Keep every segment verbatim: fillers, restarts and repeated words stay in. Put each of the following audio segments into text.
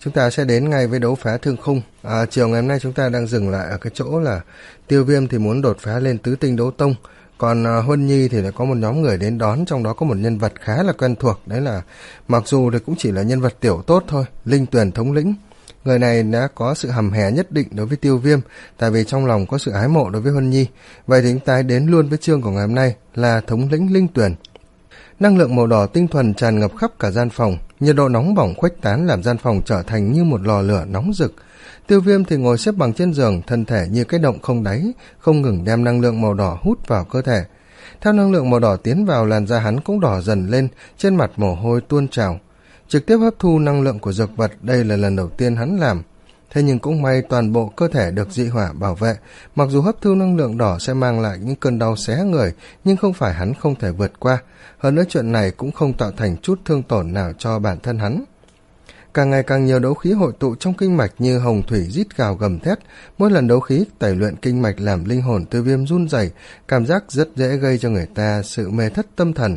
Chúng ta sẽ đến ngay với đấu phá thương khung. À, chiều ngày hôm nay chúng ta đang dừng lại ở cái chỗ là Tiêu Viêm thì muốn đột phá lên tứ tinh đấu tông, còn à, Huân Nhi thì lại có một nhóm người đến đón, trong đó có một nhân vật khá là quen thuộc, đấy là mặc dù thì cũng chỉ là nhân vật tiểu tốt thôi, Linh Tuyền thống lĩnh. Người này đã có sự hầm hè nhất định đối với Tiêu Viêm, tại vì trong lòng có sự ái mộ đối với Huân Nhi. Vậy thì chúng ta đến luôn với chương của ngày hôm nay là thống lĩnh Linh Tuyền. Năng lượng màu đỏ tinh thuần tràn ngập khắp cả gian phòng, nhiệt độ nóng bỏng khuếch tán làm gian phòng trở thành như một lò lửa nóng rực. Tiêu Viêm thì ngồi xếp bằng trên giường, thân thể như cái động không đáy, không ngừng đem năng lượng màu đỏ hút vào cơ thể. Theo năng lượng màu đỏ tiến vào, làn da hắn cũng đỏ dần lên, trên mặt mồ hôi tuôn trào. Trực tiếp hấp thu năng lượng của dược vật, đây là lần đầu tiên hắn làm. Thế nhưng cũng may toàn bộ cơ thể được dị hỏa bảo vệ, mặc dù hấp thu năng lượng đỏ sẽ mang lại những cơn đau xé người, nhưng không phải hắn không thể vượt qua. Hơn nữa chuyện này cũng không tạo thành chút thương tổn nào cho bản thân hắn. Càng ngày càng nhiều đấu khí hội tụ trong kinh mạch như hồng thủy rít gào gầm thét, mỗi lần đấu khí tẩy luyện kinh mạch làm linh hồn Tiêu Viêm run rẩy, cảm giác rất dễ gây cho người ta sự mê thất tâm thần.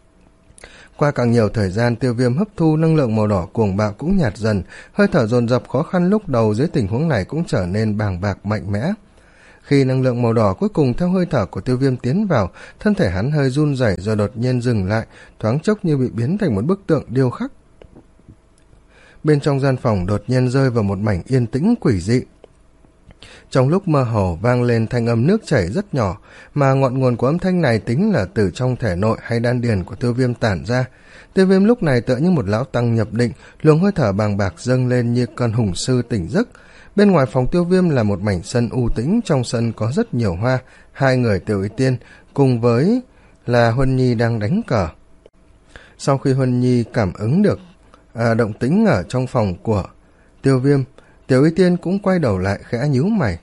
Qua càng nhiều thời gian, Tiêu Viêm hấp thu năng lượng màu đỏ cuồng bạo cũng nhạt dần, hơi thở dồn dập khó khăn lúc đầu dưới tình huống này cũng trở nên bàng bạc mạnh mẽ. Khi năng lượng màu đỏ cuối cùng theo hơi thở của Tiêu Viêm tiến vào, thân thể hắn hơi run rẩy rồi đột nhiên dừng lại, thoáng chốc như bị biến thành một bức tượng điêu khắc. Bên trong gian phòng đột nhiên rơi vào một mảnh yên tĩnh quỷ dị. Trong lúc mơ hồ vang lên thanh âm nước chảy rất nhỏ, mà ngọn nguồn của âm thanh này tính là từ trong thể nội hay đan điền của Tiêu Viêm tản ra. Tiêu Viêm lúc này tựa như một lão tăng nhập định, luồng hơi thở bàng bạc dâng lên như con hùng sư tỉnh giấc. Bên ngoài phòng Tiêu Viêm là một mảnh sân u tĩnh, trong sân có rất nhiều hoa, hai người Tiểu Y Tiên cùng với là Huân Nhi đang đánh cờ. Sau khi Huân Nhi cảm ứng được à, động tĩnh ở trong phòng của Tiêu Viêm, Tiểu Y Tiên cũng quay đầu lại khẽ nhíu mày.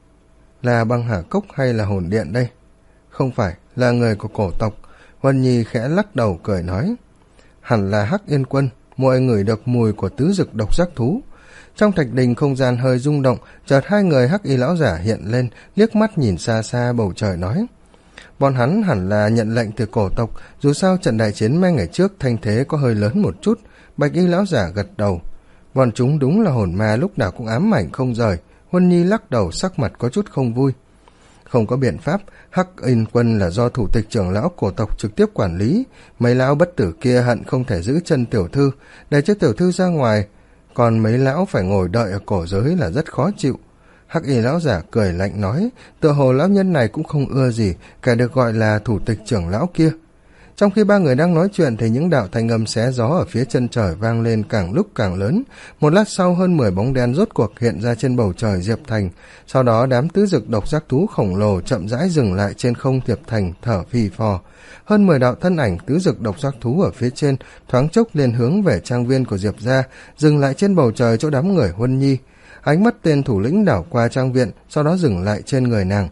Là Băng Hà Cốc hay là hồn điện đây? Không phải, là người của cổ tộc. Huân Nhi khẽ lắc đầu cười nói. Hẳn là Hắc Yên Quân, muội ngửi được mùi của tứ dực độc giác thú. Trong thạch đình không gian hơi rung động, chợt hai người Hắc Y lão giả hiện lên, liếc mắt nhìn xa xa bầu trời nói. Bọn hắn hẳn là nhận lệnh từ cổ tộc, dù sao trận đại chiến mấy ngày trước thanh thế có hơi lớn một chút. Bạch Y lão giả gật đầu. Bọn chúng đúng là hồn ma lúc nào cũng ám ảnh không rời. Huân Nhi lắc đầu, sắc mặt có chút không vui. Không có biện pháp, Hắc Yên Quân là do thủ tịch trưởng lão cổ tộc trực tiếp quản lý. Mấy lão bất tử kia hận không thể giữ chân tiểu thư, để cho tiểu thư ra ngoài, còn mấy lão phải ngồi đợi ở cổ giới là rất khó chịu. Hắc Y lão giả cười lạnh nói, tựa hồ lão nhân này cũng không ưa gì kẻ được gọi là thủ tịch trưởng lão kia. Trong khi ba người đang nói chuyện thì những đạo thanh âm xé gió ở phía chân trời vang lên càng lúc càng lớn. Một lát sau, hơn mười bóng đen rốt cuộc hiện ra trên bầu trời Diệp Thành. Sau đó đám tứ dực độc giác thú khổng lồ chậm rãi dừng lại trên không Diệp Thành, thở phì phò. Hơn mười đạo thân ảnh tứ dực độc giác thú ở phía trên thoáng chốc liền hướng về trang viên của Diệp gia, dừng lại trên bầu trời chỗ đám người Huân Nhi. Ánh mắt tên thủ lĩnh đảo qua trang viện, sau đó dừng lại trên người nàng.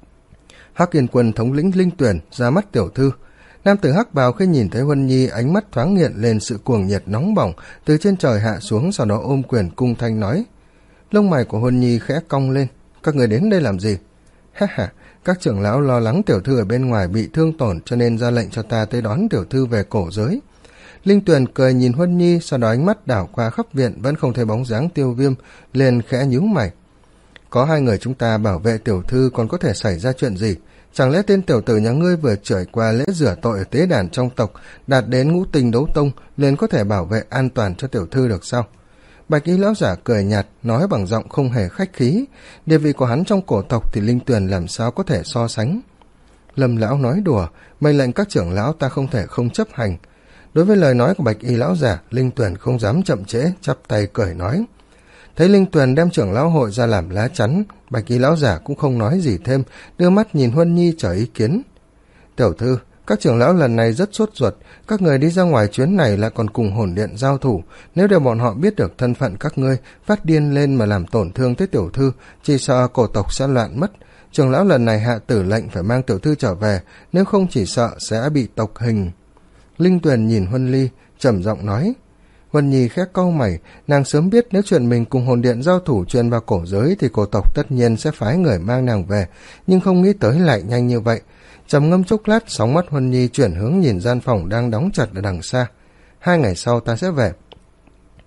Hắc Yên Quân thống lĩnh Linh Tuyền, ra mắt tiểu thư. Nam tử hắc bào khi nhìn thấy Huân Nhi, ánh mắt thoáng hiện lên sự cuồng nhiệt nóng bỏng, từ trên trời hạ xuống, sau đó ôm quyền cung thanh nói. Lông mày của Huân Nhi khẽ cong lên. Các người đến đây làm gì? Ha ha, các trưởng lão lo lắng tiểu thư ở bên ngoài bị thương tổn, cho nên ra lệnh cho ta tới đón tiểu thư về cổ giới. Linh Tuyền cười nhìn Huân Nhi, sau đó ánh mắt đảo qua khắp viện, vẫn không thấy bóng dáng Tiêu Viêm, liền khẽ nhíu mày. Có hai người chúng ta bảo vệ tiểu thư, còn có thể xảy ra chuyện gì? Chẳng lẽ tên tiểu tử nhà ngươi vừa trải qua lễ rửa tội ở tế đàn trong tộc, đạt đến ngũ tinh đấu tông, liền có thể bảo vệ an toàn cho tiểu thư được sao? Bạch Y lão giả cười nhạt, nói bằng giọng không hề khách khí. Địa vị của hắn trong cổ tộc thì Linh Tuyền làm sao có thể so sánh? Lâm lão nói đùa, mệnh lệnh các trưởng lão ta không thể không chấp hành. Đối với lời nói của Bạch Y lão giả, Linh Tuyền không dám chậm trễ, chắp tay cười nói. Thấy Linh Tuyền đem trưởng lão hội ra làm lá chắn, Bạch Y lão giả cũng không nói gì thêm, đưa mắt nhìn Huân Nhi chờ ý kiến. Tiểu thư, các trưởng lão lần này rất sốt ruột, các người đi ra ngoài chuyến này lại còn cùng hồn điện giao thủ, nếu để bọn họ biết được thân phận các ngươi, phát điên lên mà làm tổn thương tới tiểu thư, chỉ sợ cổ tộc sẽ loạn mất. Trưởng lão lần này hạ tử lệnh phải mang tiểu thư trở về, nếu không chỉ sợ sẽ bị tộc hình. Linh Tuyền nhìn Huân Ly, trầm giọng nói. Huân Nhi khẽ cau mày, nàng sớm biết nếu chuyện mình cùng hồn điện giao thủ truyền vào cổ giới thì cổ tộc tất nhiên sẽ phái người mang nàng về, nhưng không nghĩ tới lại nhanh như vậy. Trầm ngâm chốc lát, sóng mắt Huân Nhi chuyển hướng nhìn gian phòng đang đóng chặt ở đằng xa. Hai ngày sau ta sẽ về.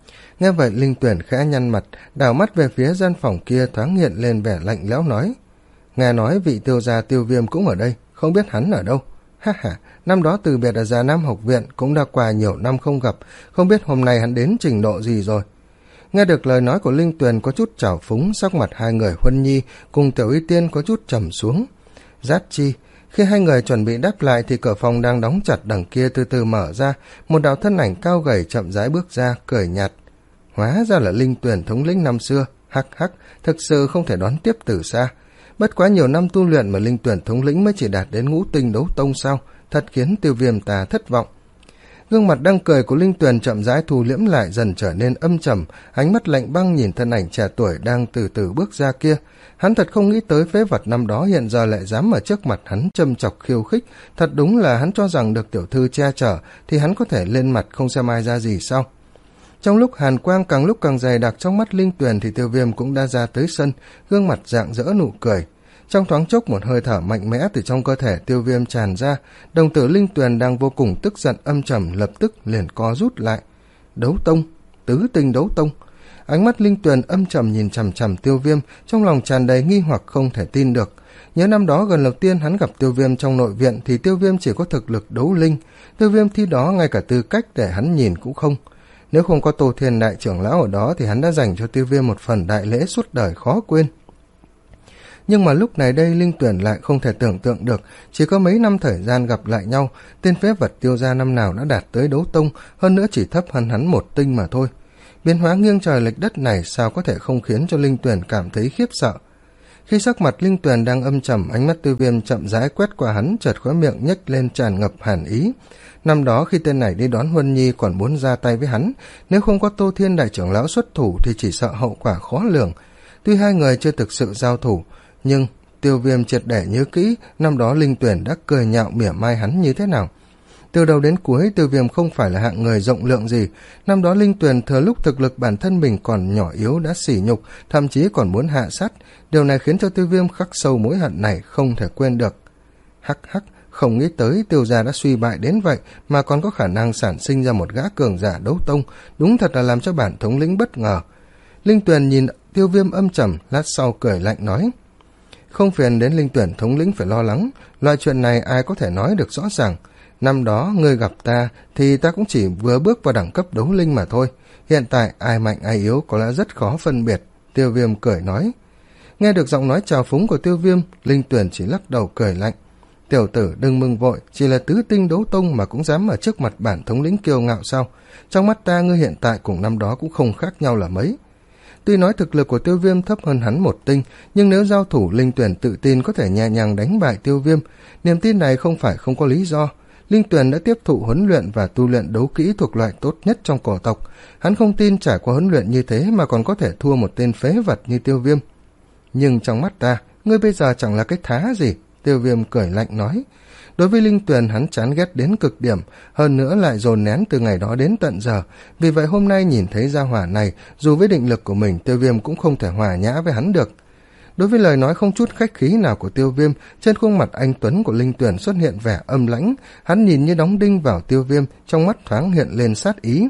Nghe vậy Linh Tuyển khẽ nhăn mặt, đảo mắt về phía gian phòng kia, thoáng hiện lên vẻ lạnh lẽo nói: nghe nói vị Tiêu gia Tiêu Viêm cũng ở đây, không biết hắn ở đâu. Ha ha, năm đó từ biệt ở Già Nam học viện, cũng đã qua nhiều năm không gặp, không biết hôm nay hắn đến trình độ gì rồi. Nghe được lời nói của Linh Tuyền có chút trào phúng, sắc mặt hai người Huân Nhi cùng Tiểu Y Tiên có chút trầm xuống. Giác chi, khi hai người chuẩn bị đáp lại thì cửa phòng đang đóng chặt đằng kia từ từ mở ra, một đạo thân ảnh cao gầy chậm rãi bước ra, cười nhạt. Hóa ra là Linh Tuyền thống lĩnh năm xưa, hắc hắc, thực sự không thể đón tiếp từ xa. Bất quá nhiều năm tu luyện mà Linh Tuyển thống lĩnh mới chỉ đạt đến ngũ tinh đấu tông sao, thật khiến Tiêu Viêm ta thất vọng. Gương mặt đang cười của Linh Tuyền chậm rãi thu liễm lại, dần trở nên âm trầm, ánh mắt lạnh băng nhìn thân ảnh trẻ tuổi đang từ từ bước ra kia. Hắn thật không nghĩ tới phế vật năm đó hiện giờ lại dám ở trước mặt hắn châm chọc khiêu khích, thật đúng là hắn cho rằng được tiểu thư che chở thì hắn có thể lên mặt không xem ai ra gì sao. Trong lúc hàn quang càng lúc càng dày đặc trong mắt Linh Tuyền thì Tiêu Viêm cũng đã ra tới sân, gương mặt rạng rỡ nụ cười. Trong thoáng chốc một hơi thở mạnh mẽ từ trong cơ thể Tiêu Viêm tràn ra, đồng tử Linh Tuyền đang vô cùng tức giận âm trầm lập tức liền co rút lại. Đấu tông, tứ tinh đấu tông. Ánh mắt Linh Tuyền âm trầm nhìn chằm chằm Tiêu Viêm, trong lòng tràn đầy nghi hoặc không thể tin được. Nhớ năm đó gần đầu tiên hắn gặp Tiêu Viêm trong nội viện thì Tiêu Viêm chỉ có thực lực đấu linh, Tiêu Viêm thi đó ngay cả tư cách để hắn nhìn cũng không. Nếu không có Tô Thiên đại trưởng lão ở đó thì hắn đã dành cho Tiêu Viêm một phần đại lễ suốt đời khó quên. Nhưng mà lúc này đây Linh Tuyển lại không thể tưởng tượng được, chỉ có mấy năm thời gian gặp lại nhau, tên phế vật Tiêu gia năm nào đã đạt tới đấu tông, hơn nữa chỉ thấp hơn hắn một tinh mà thôi. Biến hóa nghiêng trời lệch đất này sao có thể không khiến cho Linh Tuyển cảm thấy khiếp sợ. Khi sắc mặt Linh Tuyền đang âm trầm, ánh mắt Tiêu Viêm chậm rãi quét qua hắn, chợt khóe miệng nhếch lên tràn ngập hàn ý. Năm đó khi tên này đi đón Huân Nhi còn muốn ra tay với hắn, nếu không có Tô Thiên đại trưởng lão xuất thủ thì chỉ sợ hậu quả khó lường. Tuy hai người chưa thực sự giao thủ, nhưng Tiêu Viêm triệt để nhớ kỹ năm đó Linh Tuyền đã cười nhạo mỉa mai hắn như thế nào. Từ đầu đến cuối Tiêu Viêm không phải là hạng người rộng lượng gì, năm đó Linh Tuyền thừa lúc thực lực bản thân mình còn nhỏ yếu đã sỉ nhục, thậm chí còn muốn hạ sát, điều này khiến cho Tiêu Viêm khắc sâu mối hận này không thể quên được. Hắc hắc, không nghĩ tới Tiêu gia đã suy bại đến vậy mà còn có khả năng sản sinh ra một gã cường giả đấu tông, đúng thật là làm cho bản thống lĩnh bất ngờ. Linh Tuyền nhìn Tiêu Viêm âm trầm, lát sau cười lạnh nói: không phiền đến Linh Tuyển thống lĩnh phải lo lắng, loại chuyện này ai có thể nói được rõ ràng. Năm đó ngươi gặp ta thì ta cũng chỉ vừa bước vào đẳng cấp đấu linh mà thôi, hiện tại ai mạnh ai yếu có lẽ rất khó phân biệt. Tiêu Viêm cười nói. Nghe được giọng nói trào phúng của Tiêu Viêm, Linh Tuyển chỉ lắc đầu cười lạnh. Tiểu tử đừng mừng vội, chỉ là tứ tinh đấu tông mà cũng dám ở trước mặt bản thống lĩnh kiêu ngạo sao? Trong mắt ta ngươi hiện tại cùng năm đó cũng không khác nhau là mấy. Tuy nói thực lực của Tiêu Viêm thấp hơn hắn một tinh, nhưng nếu giao thủ Linh Tuyển tự tin có thể nhẹ nhàng đánh bại Tiêu Viêm. Niềm tin này không phải không có lý do. Linh Tuyển đã tiếp thụ huấn luyện và tu luyện đấu kỹ thuộc loại tốt nhất trong cổ tộc. Hắn không tin trải qua huấn luyện như thế mà còn có thể thua một tên phế vật như Tiêu Viêm. Nhưng trong mắt ta, ngươi bây giờ chẳng là cái thá gì. Tiêu Viêm cười lạnh nói. Đối với Linh Tuyền hắn chán ghét đến cực điểm, hơn nữa lại dồn nén từ ngày đó đến tận giờ. Vì vậy hôm nay nhìn thấy gia hỏa này, dù với định lực của mình, Tiêu Viêm cũng không thể hòa nhã với hắn được. Đối với lời nói không chút khách khí nào của Tiêu Viêm, trên khuôn mặt anh tuấn của Linh Tuyền xuất hiện vẻ âm lãnh. Hắn nhìn như đóng đinh vào Tiêu Viêm, trong mắt thoáng hiện lên sát ý.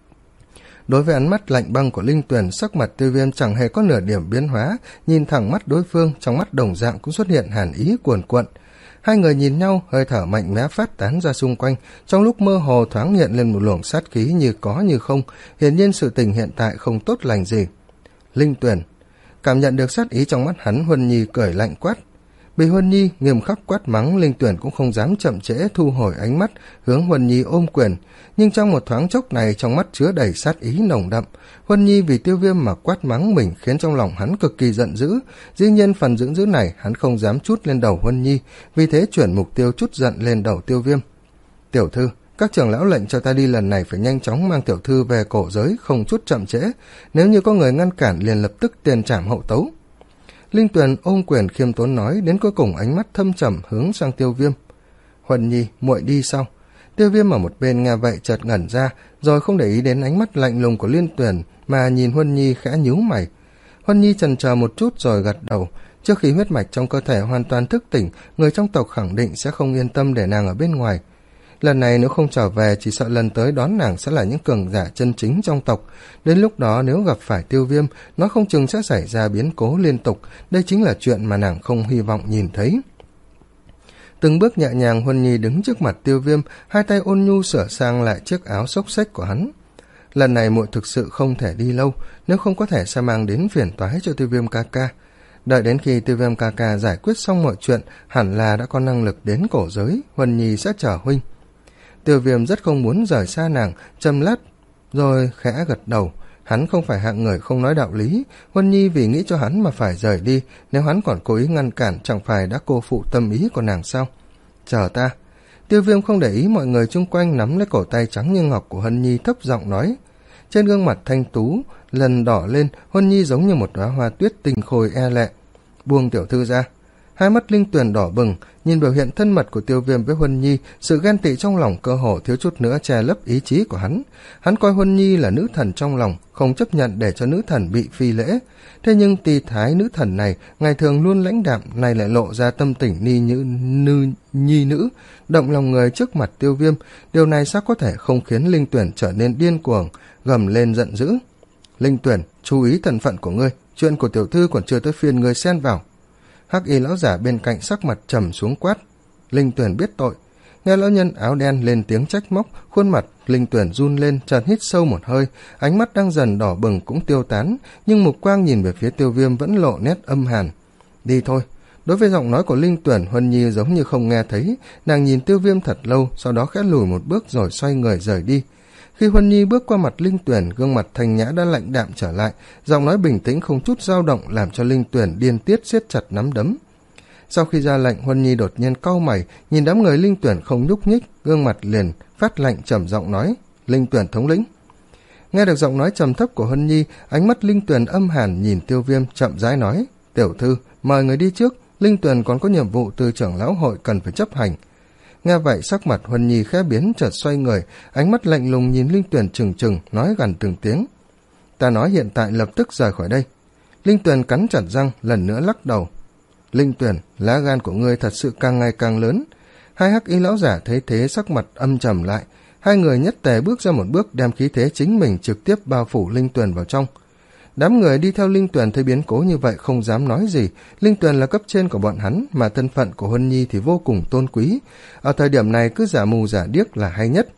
Đối với ánh mắt lạnh băng của Linh Tuyền, sắc mặt Tiêu Viêm chẳng hề có nửa điểm biến hóa, nhìn thẳng mắt đối phương, trong mắt đồng dạng cũng xuất hiện hàn ý cuồn cuộn. Hai người nhìn nhau, hơi thở mạnh mẽ phát tán ra xung quanh, trong lúc mơ hồ thoáng hiện lên một luồng sát khí như có như không, hiển nhiên sự tình hiện tại không tốt lành gì. Linh Tuyền cảm nhận được sát ý trong mắt hắn, Huân Nhi cười lạnh quát. Bị Huân Nhi nghiêm khắc quát mắng, Linh Tuyền cũng không dám chậm trễ, thu hồi ánh mắt hướng Huân Nhi ôm quyền, nhưng trong một thoáng chốc này trong mắt chứa đầy sát ý nồng đậm. Huân Nhi vì Tiêu Viêm mà quát mắng mình khiến trong lòng hắn cực kỳ giận dữ, dĩ nhiên phần giận dữ này hắn không dám trút lên đầu Huân Nhi, vì thế chuyển mục tiêu trút giận lên đầu Tiêu Viêm. Tiểu thư, các trưởng lão lệnh cho ta đi lần này phải nhanh chóng mang tiểu thư về cổ giới, không chút chậm trễ, nếu như có người ngăn cản liền lập tức tiền trảm hậu tấu. Linh Tuyền ôm quyền khiêm tốn nói, đến cuối cùng ánh mắt thâm trầm hướng sang Tiêu Viêm. Huân Nhi, muội đi sau. Tiêu Viêm ở một bên nghe vậy chợt ngẩn ra, rồi không để ý đến ánh mắt lạnh lùng của Linh Tuyền mà nhìn Huân Nhi khẽ nhíu mày. Huân Nhi chần chờ một chút rồi gật đầu. Trước khi huyết mạch trong cơ thể hoàn toàn thức tỉnh, người trong tộc khẳng định sẽ không yên tâm để nàng ở bên ngoài. Lần này nếu không trở về, chỉ sợ lần tới đón nàng sẽ là những cường giả chân chính trong tộc. Đến lúc đó nếu gặp phải Tiêu Viêm, nó không chừng sẽ xảy ra biến cố liên tục. Đây chính là chuyện mà nàng không hy vọng nhìn thấy. Từng bước nhẹ nhàng, Huân Nhi đứng trước mặt Tiêu Viêm, hai tay ôn nhu sửa sang lại chiếc áo xốc xếch của hắn. Lần này muội thực sự không thể đi lâu, nếu không có thể sẽ mang đến phiền toái cho Tiêu Viêm ca ca. Đợi đến khi Tiêu Viêm ca ca giải quyết xong mọi chuyện, hẳn là đã có năng lực đến cổ giới, Huân Nhi sẽ chờ huynh. Tiêu Viêm rất không muốn rời xa nàng, trầm lát rồi khẽ gật đầu. Hắn không phải hạng người không nói đạo lý, Huân Nhi vì nghĩ cho hắn mà phải rời đi, nếu hắn còn cố ý ngăn cản chẳng phải đã cô phụ tâm ý của nàng sao? Chờ ta. Tiêu Viêm không để ý mọi người chung quanh, nắm lấy cổ tay trắng như ngọc của Huân Nhi thấp giọng nói. Trên gương mặt thanh tú lần đỏ lên, Huân Nhi giống như một đóa hoa tuyết tinh khôi e lệ. Buông tiểu thư ra. Hai mắt Linh Tuyền đỏ bừng, nhìn biểu hiện thân mật của Tiêu Viêm với Huân Nhi, sự ghen tị trong lòng cơ hồ thiếu chút nữa che lấp ý chí của hắn. Hắn coi Huân Nhi là nữ thần trong lòng, không chấp nhận để cho nữ thần bị phi lễ. Thế nhưng tỳ thái nữ thần này, ngày thường luôn lãnh đạm, này lại lộ ra tâm tình ni như nư nhi nữ, động lòng người trước mặt Tiêu Viêm. Điều này sao có thể không khiến Linh Tuyền trở nên điên cuồng, gầm lên giận dữ. Linh Tuyền, chú ý thân phận của ngươi, chuyện của tiểu thư còn chưa tới phiên ngươi xen vào. Hắc y lão giả bên cạnh sắc mặt trầm xuống quát. Linh Tuyền biết tội. Nghe lão nhân áo đen lên tiếng trách móc, khuôn mặt Linh Tuyền run lên, chợt hít sâu một hơi, ánh mắt đang dần đỏ bừng cũng tiêu tán, nhưng mục quang nhìn về phía Tiêu Viêm vẫn lộ nét âm hàn. Đi thôi. Đối với giọng nói của Linh Tuyền, Huân Nhi giống như không nghe thấy, nàng nhìn Tiêu Viêm thật lâu, sau đó khẽ lùi một bước rồi xoay người rời đi. Khi Huân Nhi bước qua mặt Linh Tuyền, gương mặt thanh nhã đã lạnh đạm trở lại, giọng nói bình tĩnh không chút dao động làm cho Linh Tuyền điên tiết siết chặt nắm đấm. Sau khi ra lệnh, Huân Nhi đột nhiên cau mày, nhìn đám người Linh Tuyền không nhúc nhích, gương mặt liền phát lạnh trầm giọng nói, Linh Tuyền thống lĩnh. Nghe được giọng nói trầm thấp của Huân Nhi, ánh mắt Linh Tuyền âm hàn nhìn Tiêu Viêm chậm rãi nói, tiểu thư, mời người đi trước, Linh Tuyền còn có nhiệm vụ từ trưởng lão hội cần phải chấp hành. Nghe vậy sắc mặt Huân Nhi khẽ biến, chợt xoay người, ánh mắt lạnh lùng nhìn Linh Tuyền trừng trừng, nói gần từng tiếng. Ta nói hiện tại lập tức rời khỏi đây. Linh Tuyền cắn chặt răng, lần nữa lắc đầu. Linh Tuyền, lá gan của ngươi thật sự càng ngày càng lớn. Hai hắc y lão giả thấy thế sắc mặt âm trầm lại, hai người nhất tề bước ra một bước, đem khí thế chính mình trực tiếp bao phủ Linh Tuyền vào trong. Đám người đi theo Linh Tuyền thấy biến cố như vậy không dám nói gì. Linh Tuyền là cấp trên của bọn hắn, mà thân phận của Huân Nhi thì vô cùng tôn quý. Ở thời điểm này cứ giả mù giả điếc là hay nhất.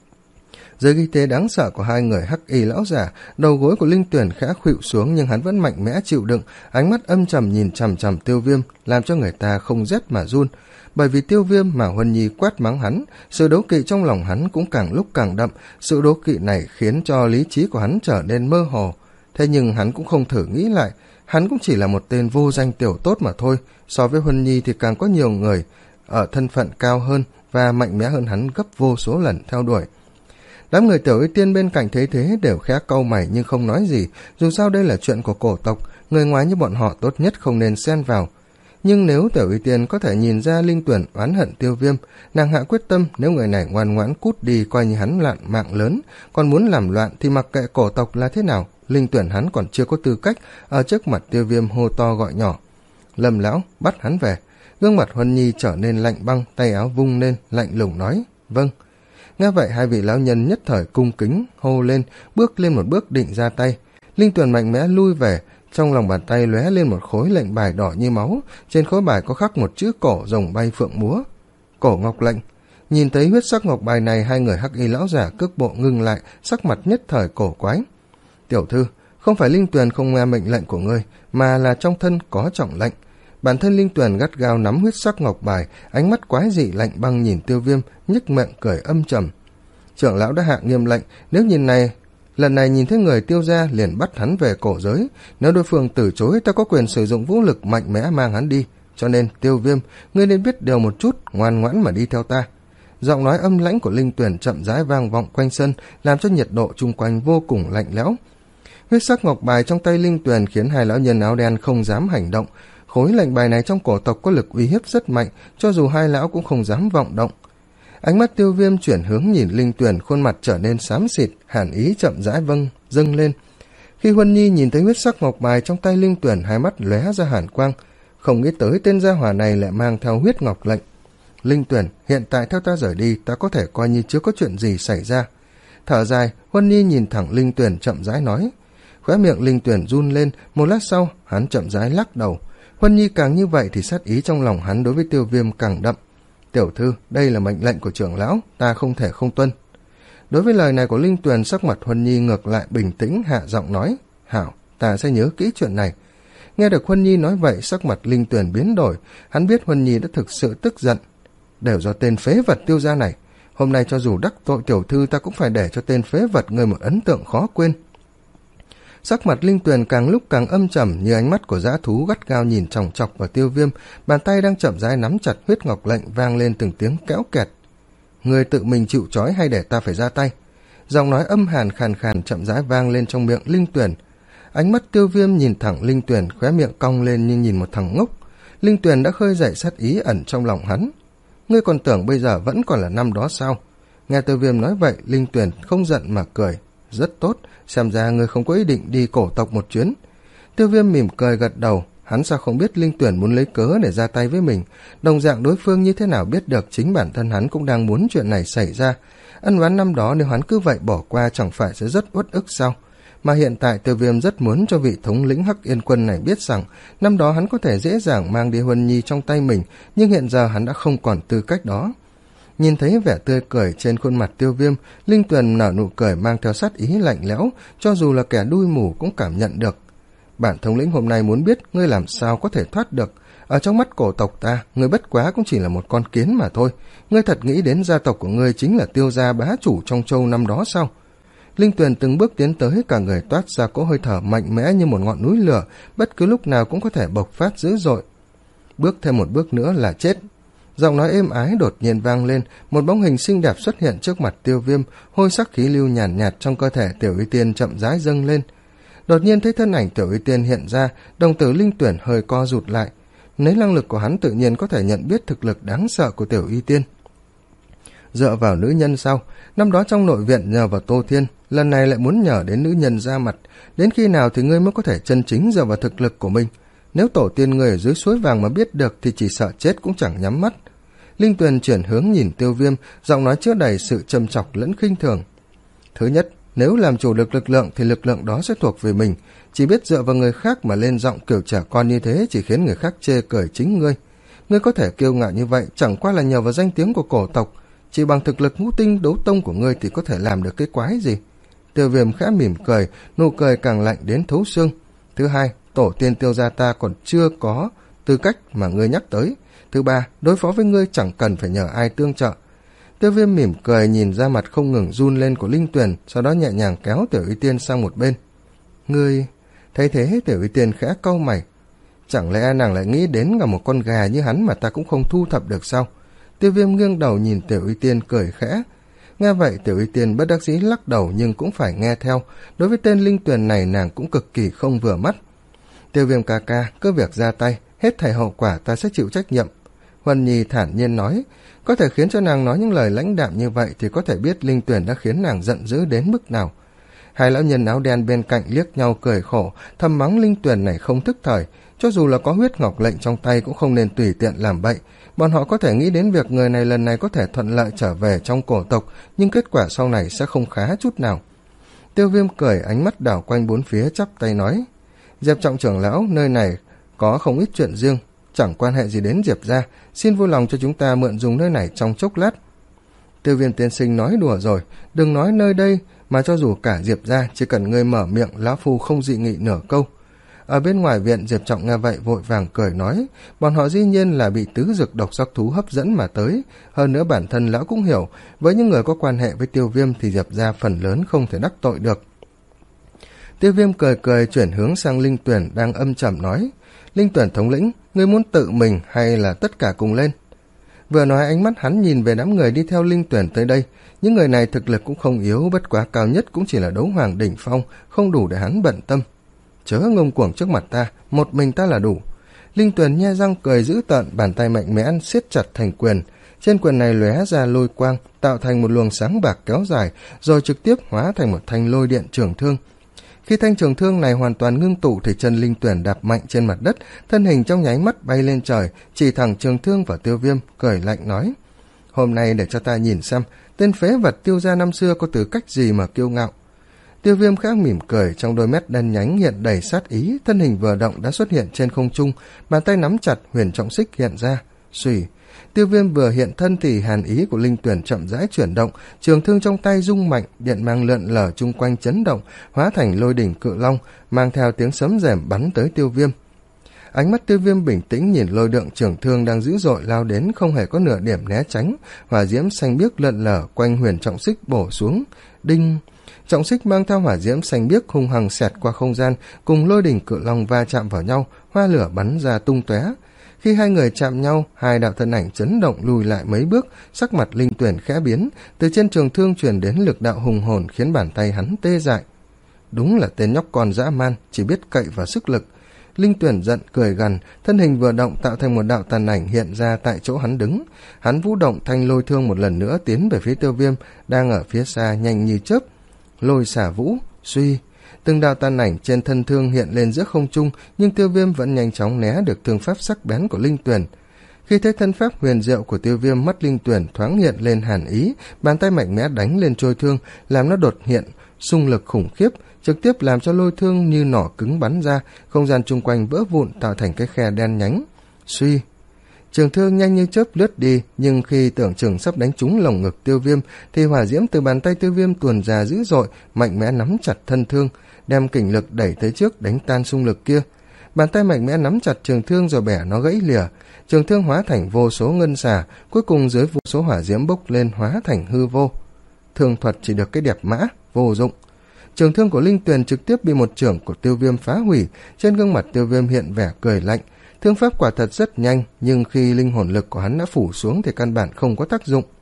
Dưới khí thế đáng sợ của hai người hắc y lão giả, đầu gối của Linh Tuyền khẽ khuỵu xuống, nhưng hắn vẫn mạnh mẽ chịu đựng, ánh mắt âm trầm nhìn chằm chằm Tiêu Viêm, làm cho người ta không rét mà run. Bởi vì Tiêu Viêm mà Huân Nhi quát mắng hắn, sự đố kỵ trong lòng hắn cũng càng lúc càng đậm. Sự đố kỵ này khiến cho lý trí của hắn trở nên mơ hồ. Thế nhưng hắn cũng không thử nghĩ lại, hắn cũng chỉ là một tên vô danh tiểu tốt mà thôi. So với Huân Nhi thì càng có nhiều người ở thân phận cao hơn và mạnh mẽ hơn hắn gấp vô số lần theo đuổi. Đám người Tiểu Y Tiên bên cạnh thấy thế đều khẽ cau mày nhưng không nói gì, dù sao đây là chuyện của cổ tộc, người ngoài như bọn họ tốt nhất không nên xen vào. Nhưng nếu Tiểu Y Tiên có thể nhìn ra Linh Tuyền oán hận Tiêu Viêm, nàng hạ quyết tâm nếu người này ngoan ngoãn cút đi coi như hắn lạn mạng lớn, còn muốn làm loạn thì mặc kệ cổ tộc là thế nào, Linh Tuyền hắn còn chưa có tư cách ở trước mặt Tiêu Viêm hô to gọi nhỏ. Lâm lão, bắt hắn về. Gương mặt Huân Nhi trở nên lạnh băng, tay áo vung lên, lạnh lùng nói, vâng. Nghe vậy hai vị lão nhân nhất thời cung kính hô lên, bước lên một bước định ra tay. Linh Tuyền mạnh mẽ lui về, trong lòng bàn tay lóe lên một khối lệnh bài đỏ như máu, trên khối bài có khắc một chữ cổ rồng bay phượng múa. Cổ ngọc lệnh. Nhìn thấy huyết sắc ngọc bài này, hai người hắc y lão giả cước bộ ngưng lại, sắc mặt nhất thời cổ quái. Tiểu thư, không phải Linh Tuyền không nghe mệnh lệnh của ngươi, mà là trong thân có trọng lệnh. Bản thân Linh Tuyền gắt gao nắm huyết sắc ngọc bài, ánh mắt quái dị lạnh băng nhìn Tiêu Viêm, nhếch miệng cười âm trầm. Trưởng lão đã hạ nghiêm lệnh, nếu nhìn này, lần này nhìn thấy người Tiêu gia liền bắt hắn về cổ giới, nếu đối phương từ chối ta có quyền sử dụng vũ lực mạnh mẽ mang hắn đi, cho nên Tiêu Viêm, ngươi nên biết điều một chút, ngoan ngoãn mà đi theo ta. Giọng nói âm lãnh của Linh Tuyền chậm rãi vang vọng quanh sân, làm cho nhiệt độ chung quanh vô cùng lạnh lẽo. Huyết sắc ngọc bài trong tay Linh Tuyền khiến hai lão nhân áo đen không dám hành động. Khối lệnh bài này trong cổ tộc có lực uy hiếp rất mạnh, cho dù hai lão cũng không dám vọng động. Ánh mắt Tiêu Viêm chuyển hướng nhìn Linh Tuyền, khuôn mặt trở nên xám xịt, hàn ý chậm rãi vâng dâng lên. Khi Huân Nhi nhìn thấy huyết sắc ngọc bài trong tay Linh Tuyền, hai mắt lóe ra hàn quang, không nghĩ tới tên gia hỏa này lại mang theo huyết ngọc lệnh. Linh Tuyển, hiện tại theo ta rời đi, ta có thể coi như chưa có chuyện gì xảy ra. Thở dài, Huân Nhi nhìn thẳng Linh Tuyển chậm rãi nói. Khóe miệng Linh Tuyển run lên, một lát sau, hắn chậm rãi lắc đầu. Huân Nhi càng như vậy thì sát ý trong lòng hắn đối với Tiêu Viêm càng đậm. Tiểu thư, đây là mệnh lệnh của trưởng lão, ta không thể không tuân. Đối với lời này của Linh Tuyền, sắc mặt Huân Nhi ngược lại bình tĩnh, hạ giọng nói. Hảo, ta sẽ nhớ kỹ chuyện này. Nghe được Huân Nhi nói vậy, sắc mặt Linh Tuyền biến đổi, hắn biết Huân Nhi đã thực sự tức giận. Đều do tên phế vật Tiêu gia này, hôm nay cho dù đắc tội tiểu thư, ta cũng phải để cho tên phế vật người một ấn tượng khó quên. Sắc mặt Linh Tuyền càng lúc càng âm trầm, như ánh mắt của dã thú gắt gao nhìn chòng chọc vào Tiêu Viêm, bàn tay đang chậm rãi nắm chặt huyết ngọc lệnh, vang lên từng tiếng kéo kẹt. Người tự mình chịu trói hay để ta phải ra tay? Giọng nói âm hàn khàn khàn chậm rãi vang lên trong miệng Linh Tuyền. Ánh mắt Tiêu Viêm nhìn thẳng Linh Tuyền, khóe miệng cong lên như nhìn một thằng ngốc. Linh Tuyền đã khơi dậy sát ý ẩn trong lòng hắn. Ngươi còn tưởng bây giờ vẫn còn là năm đó sao? Nghe Tiêu Viêm nói vậy, Linh Tuyền không giận mà cười. Rất tốt, xem ra ngươi không có ý định đi cổ tộc một chuyến. Tiêu Viêm mỉm cười gật đầu. Hắn sao không biết Linh Tuyển muốn lấy cớ để ra tay với mình, đồng dạng đối phương như thế nào biết được chính bản thân hắn cũng đang muốn chuyện này xảy ra. Ân oán năm đó nếu hắn cứ vậy bỏ qua chẳng phải sẽ rất uất ức sao? Mà hiện tại Tiêu Viêm rất muốn cho vị thống lĩnh Hắc Yên Quân này biết rằng năm đó hắn có thể dễ dàng mang đi Huân Nhi trong tay mình, nhưng hiện giờ hắn đã không còn tư cách đó. Nhìn thấy vẻ tươi cười trên khuôn mặt Tiêu Viêm, Linh Tuyền nở nụ cười mang theo sát ý lạnh lẽo, cho dù là kẻ đuôi mù cũng cảm nhận được. Bản thống lĩnh hôm nay muốn biết ngươi làm sao có thể thoát được. Ở trong mắt cổ tộc ta, ngươi bất quá cũng chỉ là một con kiến mà thôi. Ngươi thật nghĩ đến gia tộc của ngươi chính là Tiêu gia bá chủ trong châu năm đó sao? Linh Tuyền từng bước tiến tới, cả người toát ra cỗ hơi thở mạnh mẽ như một ngọn núi lửa, bất cứ lúc nào cũng có thể bộc phát dữ dội. Bước thêm một bước nữa là chết. Giọng nói êm ái đột nhiên vang lên, một bóng hình xinh đẹp xuất hiện trước mặt Tiêu Viêm, hôi sắc khí lưu nhàn nhạt, nhạt trong cơ thể Tiểu Y Tiên chậm rãi dâng lên. Đột nhiên thấy thân ảnh Tiểu Y Tiên hiện ra, đồng tử Linh Tuyển hơi co rụt lại. Lấy năng lực của hắn tự nhiên có thể nhận biết thực lực đáng sợ của Tiểu Y Tiên. Dựa vào nữ nhân sao? Năm đó trong nội viện nhờ vào Tô Thiên, lần này lại muốn nhờ đến nữ nhân ra mặt. Đến khi nào thì ngươi mới có thể chân chính dựa vào thực lực của mình? Nếu tổ tiên ngươi ở dưới suối vàng mà biết được thì chỉ sợ chết cũng chẳng nhắm mắt. Linh Tuyền chuyển hướng nhìn Tiêu Viêm, giọng nói chứa đầy sự châm chọc lẫn khinh thường. Thứ nhất, nếu làm chủ được lực lượng thì lực lượng đó sẽ thuộc về mình. Chỉ biết dựa vào người khác mà lên giọng kiểu trẻ con như thế chỉ khiến người khác chê cười chính ngươi. Ngươi có thể kiêu ngạo như vậy chẳng qua là nhờ vào danh tiếng của cổ tộc. Chỉ bằng thực lực ngũ tinh đấu tông của ngươi thì có thể làm được cái quái gì? Tiêu Viêm khẽ mỉm cười, nụ cười càng lạnh đến thấu xương. Thứ hai, tổ tiên Tiêu gia ta còn chưa có tư cách mà ngươi nhắc tới. Thứ ba, đối phó với ngươi chẳng cần phải nhờ ai tương trợ. Tiêu Viêm mỉm cười nhìn ra mặt không ngừng run lên của Linh Tuyền, sau đó nhẹ nhàng kéo Tiểu Y Tiên sang một bên. Ngươi... Thấy thế Tiểu Y Tiên khẽ cau mày. Chẳng lẽ nàng lại nghĩ đến là một con gà như hắn mà ta cũng không thu thập được sao? Tiêu Viêm nghiêng đầu nhìn Tiểu Y Tiên cười khẽ. Nghe vậy Tiểu Y Tiên bất đắc dĩ lắc đầu nhưng cũng phải nghe theo. Đối với tên Linh Tuyền này nàng cũng cực kỳ không vừa mắt. Tiêu Viêm ca ca, cứ việc ra tay, hết thảy hậu quả ta sẽ chịu trách nhiệm. Huân Nhi thản nhiên nói. Có thể khiến cho nàng nói những lời lãnh đạm như vậy thì có thể biết Linh Tuyền đã khiến nàng giận dữ đến mức nào. Hai lão nhân áo đen bên cạnh liếc nhau cười khổ, thầm mắng Linh Tuyền này không thức thời. Cho dù là có huyết ngọc lệnh trong tay cũng không nên tùy tiện làm bậy. Bọn họ có thể nghĩ đến việc người này lần này có thể thuận lợi trở về trong cổ tộc, nhưng kết quả sau này sẽ không khá chút nào. Tiêu Viêm cười, ánh mắt đảo quanh bốn phía, chắp tay nói. Diệp trọng trưởng lão, nơi này có không ít chuyện riêng, chẳng quan hệ gì đến Diệp gia, xin vui lòng cho chúng ta mượn dùng nơi này trong chốc lát. Tiêu Viêm tiên sinh nói đùa rồi, đừng nói nơi đây, mà cho dù cả Diệp gia, chỉ cần ngươi mở miệng, lão phu không dị nghị nửa câu. Ở bên ngoài viện, Diệp Trọng nghe vậy vội vàng cười nói, bọn họ dĩ nhiên là bị tứ dược độc sắc thú hấp dẫn mà tới. Hơn nữa bản thân lão cũng hiểu, với những người có quan hệ với Tiêu Viêm thì Diệp gia phần lớn không thể đắc tội được. Tiêu Viêm cười cười chuyển hướng sang Linh Tuyển đang âm trầm nói, Linh Tuyển thống lĩnh, ngươi muốn tự mình hay là tất cả cùng lên? Vừa nói ánh mắt hắn nhìn về đám người đi theo Linh Tuyển tới đây. Những người này thực lực cũng không yếu, bất quá cao nhất cũng chỉ là đấu hoàng đỉnh phong, không đủ để hắn bận tâm. Chớ ngông cuồng trước mặt ta, một mình ta là đủ. Linh Tuyền nhe răng cười dữ tợn, bàn tay mạnh mẽ siết chặt thành quyền. Trên quyền này lóe ra lôi quang, tạo thành một luồng sáng bạc kéo dài, rồi trực tiếp hóa thành một thanh lôi điện trường thương. Khi thanh trường thương này hoàn toàn ngưng tụ thì chân Linh Tuyển đạp mạnh trên mặt đất, thân hình trong nháy mắt bay lên trời, chỉ thẳng trường thương vào Tiêu Viêm, cười lạnh nói: "Hôm nay để cho ta nhìn xem, tên phế vật Tiêu gia năm xưa có tư cách gì mà kiêu ngạo." Tiêu Viêm khẽ mỉm cười, trong đôi mắt đen nhánh hiện đầy sát ý, thân hình vừa động đã xuất hiện trên không trung, bàn tay nắm chặt, huyền trọng xích hiện ra. Xùy, Tiêu Viêm vừa hiện thân thì hàn ý của Linh Tuyển chậm rãi chuyển động, trường thương trong tay rung mạnh, điện mang lượn lờ chung quanh chấn động, hóa thành lôi đỉnh cự long, mang theo tiếng sấm rèm bắn tới Tiêu Viêm. Ánh mắt Tiêu Viêm bình tĩnh nhìn lôi đượng trường thương đang dữ dội lao đến, không hề có nửa điểm né tránh, hỏa diễm xanh biếc lượn lờ quanh huyền trọng xích bổ xuống. Đinh! Trọng xích mang theo hỏa diễm xanh biếc hung hăng xẹt qua không gian, cùng lôi đỉnh cự long va chạm vào nhau, hoa lửa bắn ra tung tóe. Khi hai người chạm nhau, hai đạo thân ảnh chấn động lùi lại mấy bước, sắc mặt Linh Tuyển khẽ biến, từ trên trường thương truyền đến lực đạo hùng hồn khiến bàn tay hắn tê dại. Đúng là tên nhóc con dã man, chỉ biết cậy vào sức lực. Linh Tuyển giận cười gằn, thân hình vừa động tạo thành một đạo tàn ảnh hiện ra tại chỗ hắn đứng. Hắn vũ động thanh lôi thương một lần nữa tiến về phía Tiêu Viêm, đang ở phía xa nhanh như chớp. Lôi xả vũ, suy, từng đạo tàn ảnh trên thân thương hiện lên giữa không trung, nhưng Tiêu Viêm vẫn nhanh chóng né được thương pháp sắc bén của Linh Tuyển. Khi thấy thân pháp huyền diệu của Tiêu Viêm, mắt Linh Tuyển thoáng hiện lên hàn ý, bàn tay mạnh mẽ đánh lên trôi thương, làm nó đột hiện xung lực khủng khiếp, trực tiếp làm cho lôi thương như nỏ cứng bắn ra, không gian chung quanh vỡ vụn tạo thành cái khe đen nhánh. Suy, trường thương nhanh như chớp lướt đi, nhưng khi tưởng chừng sắp đánh trúng lồng ngực Tiêu Viêm thì hỏa diễm từ bàn tay Tiêu Viêm tuôn ra dữ dội, mạnh mẽ nắm chặt thân thương, đem kình lực đẩy tới trước đánh tan xung lực kia. Bàn tay mạnh mẽ nắm chặt trường thương rồi bẻ nó gãy lìa, trường thương hóa thành vô số ngân xà, cuối cùng dưới vô số hỏa diễm bốc lên hóa thành hư vô. Thương thuật chỉ được cái đẹp mã, vô dụng. Trường thương của Linh Tuyền trực tiếp bị một chưởng của Tiêu Viêm phá hủy, trên gương mặt Tiêu Viêm hiện vẻ cười lạnh. Thương pháp quả thật rất nhanh, nhưng khi linh hồn lực của hắn đã phủ xuống thì căn bản không có tác dụng.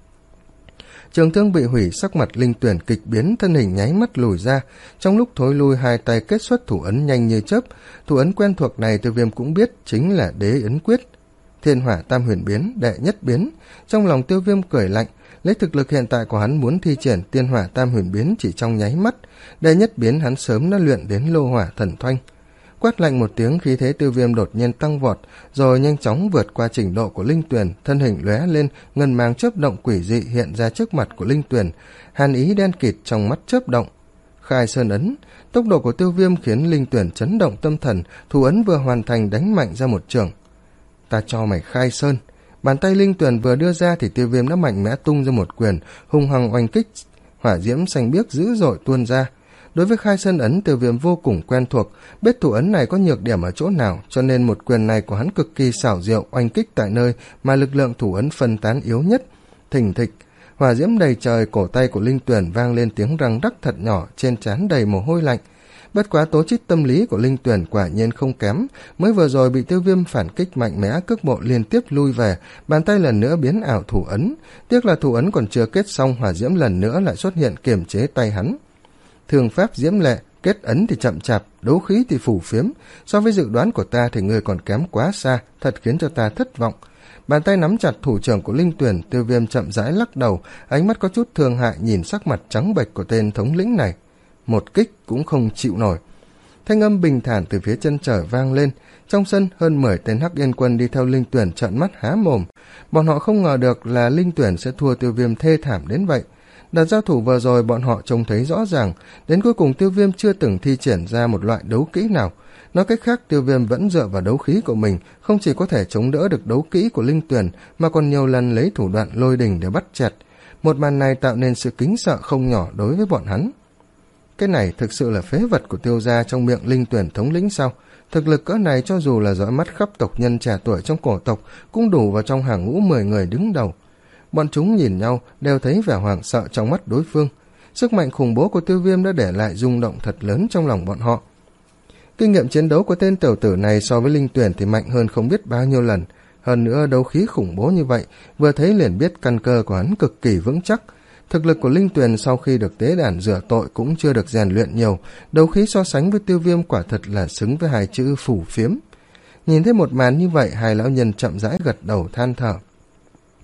Trường thương bị hủy, sắc mặt Linh Tuyển kịch biến, thân hình nháy mắt lùi ra. Trong lúc thối lui, hai tay kết xuất thủ ấn nhanh như chớp. Thủ ấn quen thuộc này Tiêu Viêm cũng biết, chính là Đế Ấn Quyết. Thiên Hỏa Tam Huyền Biến, đệ nhất biến. Trong lòng Tiêu Viêm cười lạnh, lấy thực lực hiện tại của hắn muốn thi triển Thiên Hỏa Tam Huyền Biến chỉ trong nháy mắt. Đệ nhất biến hắn sớm đã luyện đến Lô Hỏa Thần Thoanh. Quát lạnh một tiếng, khí thế Tiêu Viêm đột nhiên tăng vọt, rồi nhanh chóng vượt qua trình độ của Linh Tuyền, thân hình lóe lên, ngân mang chớp động quỷ dị hiện ra trước mặt của Linh Tuyền, hàn ý đen kịt trong mắt chớp động. Khai Sơn Ấn, tốc độ của Tiêu Viêm khiến Linh Tuyền chấn động tâm thần, thủ ấn vừa hoàn thành đánh mạnh ra một chưởng. Ta cho mày khai sơn. Bàn tay Linh Tuyền vừa đưa ra thì Tiêu Viêm đã mạnh mẽ tung ra một quyền, hung hăng oanh kích, hỏa diễm xanh biếc dữ dội tuôn ra. Đối với Khai Sơn Ấn, Tiêu Viêm vô cùng quen thuộc, biết thủ ấn này có nhược điểm ở chỗ nào, cho nên một quyền này của hắn cực kỳ xảo diệu, oanh kích tại nơi mà lực lượng thủ ấn phân tán yếu nhất. Thình thịch, hỏa diễm đầy trời, cổ tay của Linh Tuyền vang lên tiếng răng rắc thật nhỏ, trên trán đầy mồ hôi lạnh. Bất quá tố chất tâm lý của Linh Tuyền quả nhiên không kém, mới vừa rồi bị Tiêu Viêm phản kích mạnh mẽ, cước bộ liên tiếp lui về, bàn tay lần nữa biến ảo thủ ấn. Tiếc là thủ ấn còn chưa kết xong, hỏa diễm lần nữa lại xuất hiện kiềm chế tay hắn. Thường pháp diễm lệ, kết ấn thì chậm chạp, đấu khí thì phủ phiếm, so với dự đoán của ta thì người còn kém quá xa, thật khiến cho ta thất vọng. Bàn tay nắm chặt thủ trưởng của Linh Tuyền, Tiêu Viêm chậm rãi lắc đầu, ánh mắt có chút thương hại nhìn sắc mặt trắng bệch của tên thống lĩnh này. Một kích cũng không chịu nổi. Thanh âm bình thản từ phía chân trời vang lên. Trong sân, hơn mười tên Hắc Yên Quân đi theo Linh Tuyền trợn mắt há mồm. Bọn họ không ngờ được là Linh Tuyền sẽ thua Tiêu Viêm thê thảm đến vậy. Đợt giao thủ vừa rồi bọn họ trông thấy rõ ràng, đến cuối cùng Tiêu Viêm chưa từng thi triển ra một loại đấu kỹ nào. Nói cách khác, Tiêu Viêm vẫn dựa vào đấu khí của mình, không chỉ có thể chống đỡ được đấu kỹ của Linh Tuyền, mà còn nhiều lần lấy thủ đoạn lôi đình để bắt chẹt. Một màn này tạo nên sự kính sợ không nhỏ đối với bọn hắn. Cái này thực sự là phế vật của Tiêu gia trong miệng Linh Tuyển thống lĩnh sao? Thực lực cỡ này cho dù là dõi mắt khắp tộc nhân trẻ tuổi trong cổ tộc cũng đủ vào trong hàng ngũ mười người đứng đầu. Bọn chúng nhìn nhau đều thấy vẻ hoảng sợ trong mắt đối phương. Sức mạnh khủng bố của Tiêu Viêm đã để lại rung động thật lớn trong lòng bọn họ. Kinh nghiệm chiến đấu của tên tiểu tử này so với Linh Tuyển thì mạnh hơn không biết bao nhiêu lần. Hơn nữa đấu khí khủng bố như vậy, vừa thấy liền biết căn cơ của hắn cực kỳ vững chắc. Thực lực của Linh Tuyền sau khi được tế đàn rửa tội cũng chưa được rèn luyện nhiều, đấu khí so sánh với Tiêu Viêm quả thật là xứng với hai chữ phủ phiếm. Nhìn thấy một màn như vậy, hai lão nhân chậm rãi gật đầu than thở.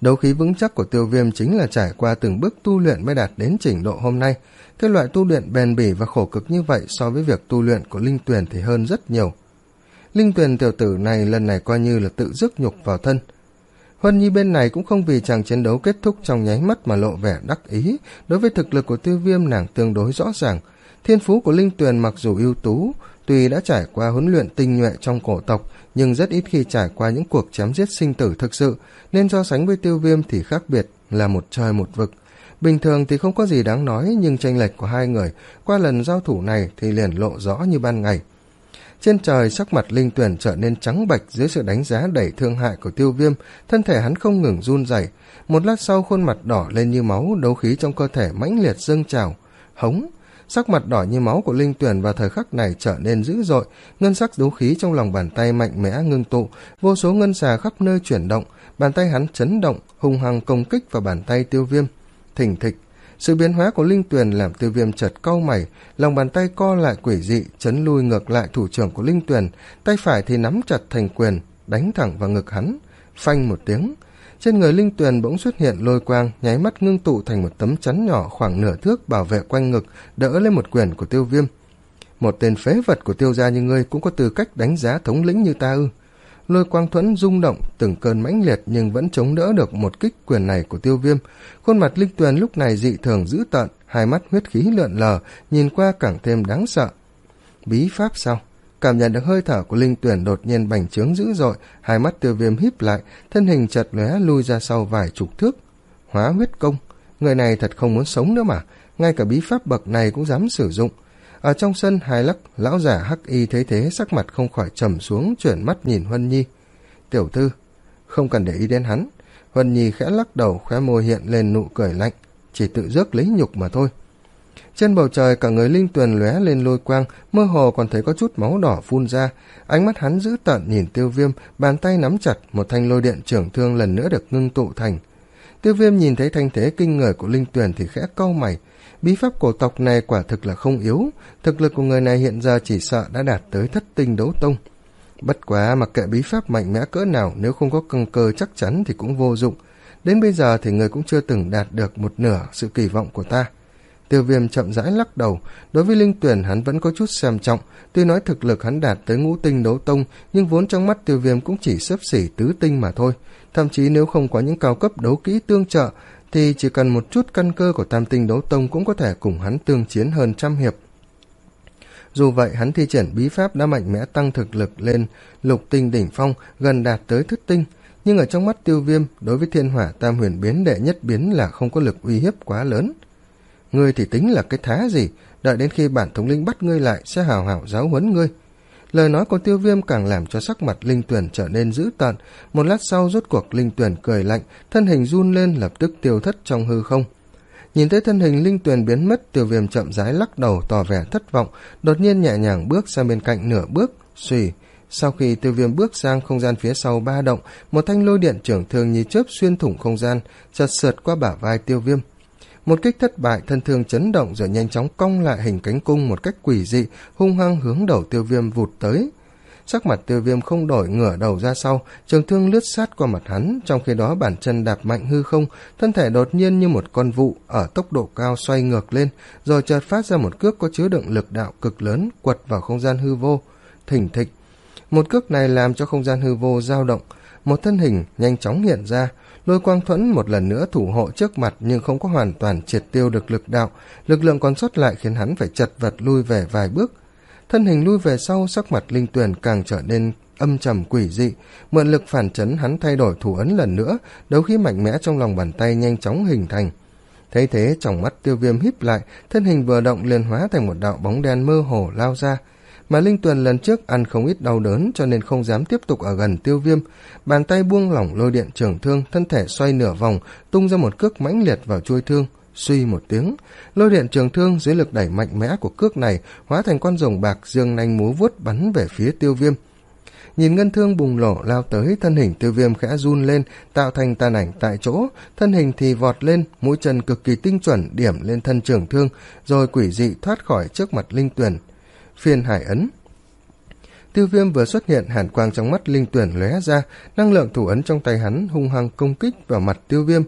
Đấu khí vững chắc của Tiêu Viêm chính là trải qua từng bước tu luyện mới đạt đến trình độ hôm nay. Cái loại tu luyện bền bỉ và khổ cực như vậy so với việc tu luyện của Linh Tuyền thì hơn rất nhiều. Linh Tuyền tiểu tử này lần này coi như là tự rước nhục vào thân. Huân Nhi bên này cũng không vì chàng chiến đấu kết thúc trong nháy mắt mà lộ vẻ đắc ý. Đối với thực lực của Tiêu Viêm, nàng tương đối rõ ràng. Thiên phú của Linh Tuyền mặc dù ưu tú, tuy đã trải qua huấn luyện tinh nhuệ trong cổ tộc, nhưng rất ít khi trải qua những cuộc chém giết sinh tử thực sự, nên so sánh với Tiêu Viêm thì khác biệt là một trời một vực. Bình thường thì không có gì đáng nói, nhưng chênh lệch của hai người qua lần giao thủ này thì liền lộ rõ như ban ngày. Trên trời, sắc mặt Linh Tuyền trở nên trắng bệch dưới sự đánh giá đầy thương hại của Tiêu Viêm, thân thể hắn không ngừng run rẩy. Một lát sau, khuôn mặt đỏ lên như máu, đấu khí trong cơ thể mãnh liệt dâng trào. Hống! Sắc mặt đỏ như máu của Linh Tuyền vào thời khắc này trở nên dữ dội, ngân sắc đấu khí trong lòng bàn tay mạnh mẽ ngưng tụ, vô số ngân xà khắp nơi chuyển động, bàn tay hắn chấn động, hung hăng công kích vào bàn tay Tiêu Viêm. Thình thịch! Sự biến hóa của Linh Tuyền làm Tiêu Viêm chợt cau mày, lòng bàn tay co lại quỷ dị, chấn lui ngược lại thủ trưởng của Linh Tuyền, tay phải thì nắm chặt thành quyền, đánh thẳng vào ngực hắn. Phanh một tiếng, trên người Linh Tuyền bỗng xuất hiện lôi quang, nháy mắt ngưng tụ thành một tấm chắn nhỏ khoảng nửa thước bảo vệ quanh ngực, đỡ lên một quyền của Tiêu Viêm. Một tên phế vật của Tiêu gia như ngươi cũng có tư cách đánh giá thống lĩnh như ta ư? Lôi quang thuẫn rung động từng cơn mãnh liệt nhưng vẫn chống đỡ được một kích quyền này của Tiêu Viêm. Khuôn mặt Linh Tuyền lúc này dị thường dữ tợn, hai mắt huyết khí lượn lờ, nhìn qua càng thêm đáng sợ. Bí pháp sao? Cảm nhận được hơi thở của Linh Tuyền đột nhiên bành trướng dữ dội, hai mắt Tiêu Viêm híp lại, thân hình chợt lóe lui ra sau vài chục thước. Hóa huyết công, người này thật không muốn sống nữa mà, ngay cả bí pháp bậc này cũng dám sử dụng. Ở trong sân, hai lắc lão giả hắc y thấy thế sắc mặt không khỏi trầm xuống, chuyển mắt nhìn Huân Nhi. Tiểu thư, không cần để ý đến hắn. Huân Nhi khẽ lắc đầu, khóe môi hiện lên nụ cười lạnh, chỉ tự rước lấy nhục mà thôi. Trên bầu trời, cả người Linh Tuyền lóe lên lôi quang, mơ hồ còn thấy có chút máu đỏ phun ra. Ánh mắt hắn dữ tợn nhìn Tiêu Viêm, bàn tay nắm chặt, một thanh lôi điện trưởng thương lần nữa được ngưng tụ thành. Tiêu Viêm nhìn thấy thanh thế kinh người của Linh Tuyền thì khẽ cau mày. Bí pháp cổ tộc này quả thực là không yếu, thực lực của người này hiện giờ chỉ sợ đã đạt tới thất tinh đấu tông. Bất quá mặc kệ bí pháp mạnh mẽ cỡ nào, nếu không có căn cơ chắc chắn thì cũng vô dụng. Đến bây giờ thì người cũng chưa từng đạt được một nửa sự kỳ vọng của ta. Tiêu Viêm chậm rãi lắc đầu, đối với Linh Tuyền hắn vẫn có chút xem trọng, tuy nói thực lực hắn đạt tới ngũ tinh đấu tông, nhưng vốn trong mắt Tiêu Viêm cũng chỉ xấp xỉ tứ tinh mà thôi. Thậm chí nếu không có những cao cấp đấu kỹ tương trợ, thì chỉ cần một chút căn cơ của tam tinh đấu tông cũng có thể cùng hắn tương chiến hơn trăm hiệp. Dù vậy, hắn thi triển bí pháp đã mạnh mẽ tăng thực lực lên lục tinh đỉnh phong, gần đạt tới thất tinh. Nhưng ở trong mắt Tiêu Viêm, đối với thiên hỏa tam huyền biến đệ nhất biến là không có lực uy hiếp quá lớn. Ngươi thì tính là cái thá gì, đợi đến khi bản thống lĩnh bắt ngươi lại sẽ hào hào giáo huấn ngươi. Lời nói của Tiêu Viêm càng làm cho sắc mặt Linh Tuyền trở nên dữ tợn. Một lát sau, rốt cuộc Linh Tuyền cười lạnh, thân hình run lên lập tức tiêu thất trong hư không. Nhìn thấy thân hình Linh Tuyền biến mất, Tiêu Viêm chậm rãi lắc đầu tỏ vẻ thất vọng, đột nhiên nhẹ nhàng bước sang bên cạnh nửa bước, xùy. Sau khi Tiêu Viêm bước sang, không gian phía sau ba động, một thanh lôi điện trưởng thương như chớp xuyên thủng không gian, chợt sượt qua bả vai Tiêu Viêm. Một kích thất bại, thân thương chấn động rồi nhanh chóng cong lại hình cánh cung một cách quỷ dị, hung hăng hướng đầu Tiêu Viêm vụt tới. Sắc mặt Tiêu Viêm không đổi, ngửa đầu ra sau, trường thương lướt sát qua mặt hắn, trong khi đó bàn chân đạp mạnh hư không, thân thể đột nhiên như một con vụ ở tốc độ cao xoay ngược lên, rồi chợt phát ra một cước có chứa đựng lực đạo cực lớn quật vào không gian hư vô. Thình thịch, một cước này làm cho không gian hư vô dao động, một thân hình nhanh chóng hiện ra. Lôi quang thuẫn một lần nữa thủ hộ trước mặt nhưng không có hoàn toàn triệt tiêu được lực đạo, lực lượng còn sót lại khiến hắn phải chật vật lui về vài bước. Thân hình lui về sau, sắc mặt Linh Tuyền càng trở nên âm trầm quỷ dị, mượn lực phản chấn hắn thay đổi thủ ấn lần nữa, đấu khí mạnh mẽ trong lòng bàn tay nhanh chóng hình thành. Thấy thế, trong mắt Tiêu Viêm híp lại, thân hình vừa động liền hóa thành một đạo bóng đen mơ hồ lao ra. Mà Linh Tuyền lần trước ăn không ít đau đớn cho nên không dám tiếp tục ở gần Tiêu Viêm, bàn tay buông lỏng lôi điện trường thương, thân thể xoay nửa vòng, tung ra một cước mãnh liệt vào chuôi thương. Suy một tiếng, lôi điện trường thương dưới lực đẩy mạnh mẽ của cước này hóa thành con rồng bạc dương nanh múa vuốt bắn về phía Tiêu Viêm. Nhìn ngân thương bùng nổ lao tới, thân hình Tiêu Viêm khẽ run lên, tạo thành tàn ảnh tại chỗ, thân hình thì vọt lên, mũi chân cực kỳ tinh chuẩn điểm lên thân trường thương, rồi quỷ dị thoát khỏi trước mặt Linh Tuyền. Phiên hải ấn. Tiêu Viêm vừa xuất hiện, hàn quang trong mắt Linh Tuyển lóe ra, năng lượng thủ ấn trong tay hắn hung hăng công kích vào mặt Tiêu Viêm.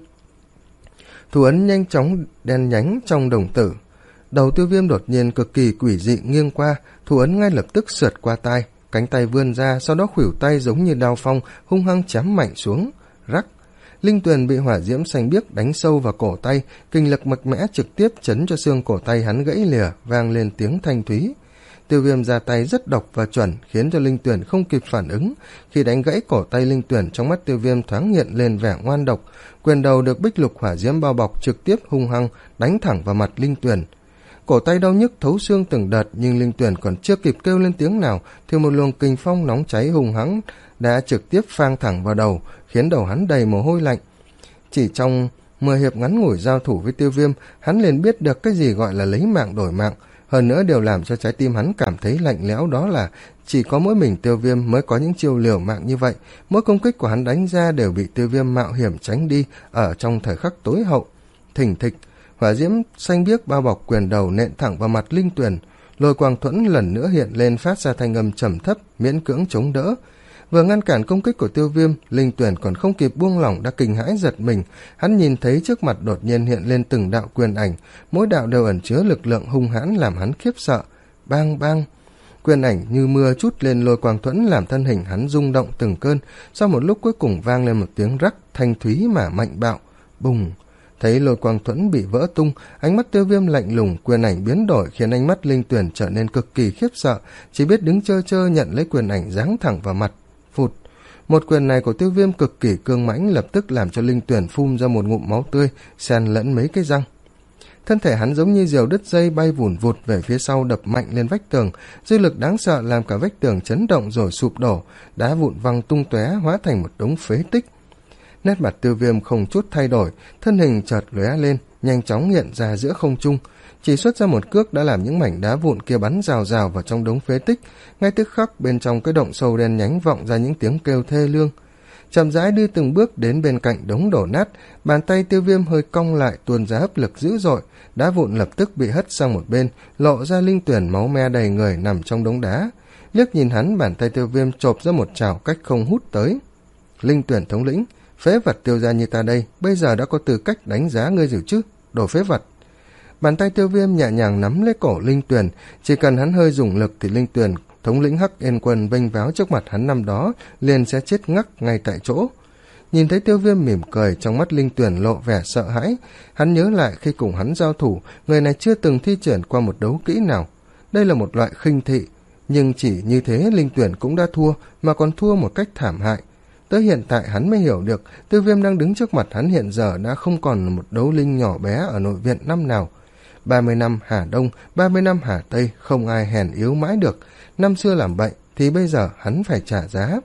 Thủ ấn nhanh chóng đen nhánh trong đồng tử. Đầu Tiêu Viêm đột nhiên cực kỳ quỷ dị nghiêng qua, thủ ấn ngay lập tức sượt qua tai, cánh tay vươn ra, sau đó khuỷu tay giống như đao phong hung hăng chém mạnh xuống. Rắc. Linh Tuyền bị hỏa diễm xanh biếc đánh sâu vào cổ tay, kinh lực mạnh mẽ trực tiếp chấn cho xương cổ tay hắn gãy lìa, vang lên tiếng thanh thúy. Tiêu Viêm ra tay rất độc và chuẩn, khiến cho Linh Tuyền không kịp phản ứng. Khi đánh gãy cổ tay Linh Tuyền, trong mắt Tiêu Viêm thoáng hiện lên vẻ ngoan độc, quyền đầu được bích lục hỏa diễm bao bọc trực tiếp hung hăng đánh thẳng vào mặt Linh Tuyền. Cổ tay đau nhức thấu xương từng đợt, nhưng Linh Tuyền còn chưa kịp kêu lên tiếng nào thì một luồng kình phong nóng cháy hung hãn đã trực tiếp phang thẳng vào đầu, khiến đầu hắn đầy mồ hôi lạnh. Chỉ trong mười hiệp ngắn ngủi giao thủ với Tiêu Viêm, hắn liền biết được cái gì gọi là lấy mạng đổi mạng. Hơn nữa điều làm cho trái tim hắn cảm thấy lạnh lẽo đó là chỉ có mỗi mình Tiêu Viêm mới có những chiêu liều mạng như vậy. Mỗi công kích của hắn đánh ra đều bị Tiêu Viêm mạo hiểm tránh đi ở trong thời khắc tối hậu. Thình thịch, hỏa diễm xanh biếc bao bọc quyền đầu nện thẳng vào mặt Linh Tuyền. Lôi quang thuẫn lần nữa hiện lên, phát ra thanh âm trầm thấp, miễn cưỡng chống đỡ. Vừa ngăn cản công kích của Tiêu Viêm, Linh Tuyền còn không kịp buông lỏng đã kinh hãi giật mình. Hắn nhìn thấy trước mặt đột nhiên hiện lên từng đạo quyền ảnh, mỗi đạo đều ẩn chứa lực lượng hung hãn làm hắn khiếp sợ. Bang bang, quyền ảnh như mưa trút lên lôi quang thuẫn, làm thân hình hắn rung động từng cơn. Sau một lúc cuối cùng vang lên một tiếng rắc thanh thúy mà mạnh bạo. Bùng! Thấy lôi quang thuẫn bị vỡ tung, ánh mắt Tiêu Viêm lạnh lùng, quyền ảnh biến đổi khiến ánh mắt Linh Tuyền trở nên cực kỳ khiếp sợ, chỉ biết đứng chơ chơ nhận lấy quyền ảnh giáng thẳng vào mặt. Phụt! Một quyền này của Tiêu Viêm cực kỳ cương mãnh, lập tức làm cho Linh Tuyền phun ra một ngụm máu tươi, xen lẫn mấy cái răng. Thân thể hắn giống như diều đứt dây bay vùn vụt về phía sau, đập mạnh lên vách tường, dư lực đáng sợ làm cả vách tường chấn động rồi sụp đổ, đá vụn văng tung tóe hóa thành một đống phế tích. Nét mặt Tiêu Viêm không chút thay đổi, thân hình chợt lóe lên, nhanh chóng hiện ra giữa không trung, chỉ xuất ra một cước đã làm những mảnh đá vụn kia bắn rào rào vào trong đống phế tích. Ngay tức khắc bên trong cái động sâu đen nhánh vọng ra những tiếng kêu thê lương. Chậm rãi đi từng bước đến bên cạnh đống đổ nát, bàn tay Tiêu Viêm hơi cong lại, tuôn ra hấp lực dữ dội, đá vụn lập tức bị hất sang một bên, lộ ra Linh Tuyền máu me đầy người nằm trong đống đá. Liếc nhìn hắn, bàn tay Tiêu Viêm chộp ra một chảo cách không hút tới. Linh Tuyền thống lĩnh, phế vật Tiêu gia như ta đây, bây giờ đã có tư cách đánh giá ngươi rồi chứ, đồ phế vật. Bàn tay Tiêu Viêm nhẹ nhàng nắm lấy cổ Linh Tuyền, chỉ cần hắn hơi dùng lực thì Linh Tuyền, thống lĩnh Hắc Yên Quân vênh váo trước mặt hắn năm đó, liền sẽ chết ngắc ngay tại chỗ. Nhìn thấy Tiêu Viêm mỉm cười, trong mắt Linh Tuyền lộ vẻ sợ hãi. Hắn nhớ lại khi cùng hắn giao thủ, người này chưa từng thi triển qua một đấu kỹ nào. Đây là một loại khinh thị, nhưng chỉ như thế Linh Tuyền cũng đã thua, mà còn thua một cách thảm hại. Tới hiện tại hắn mới hiểu được, Tiêu Viêm đang đứng trước mặt hắn hiện giờ đã không còn là một đấu linh nhỏ bé ở nội viện năm nào. ba mươi năm Hà Đông, ba mươi năm Hà Tây, không ai hèn yếu mãi được. Năm xưa làm bậy, thì bây giờ hắn phải trả giá.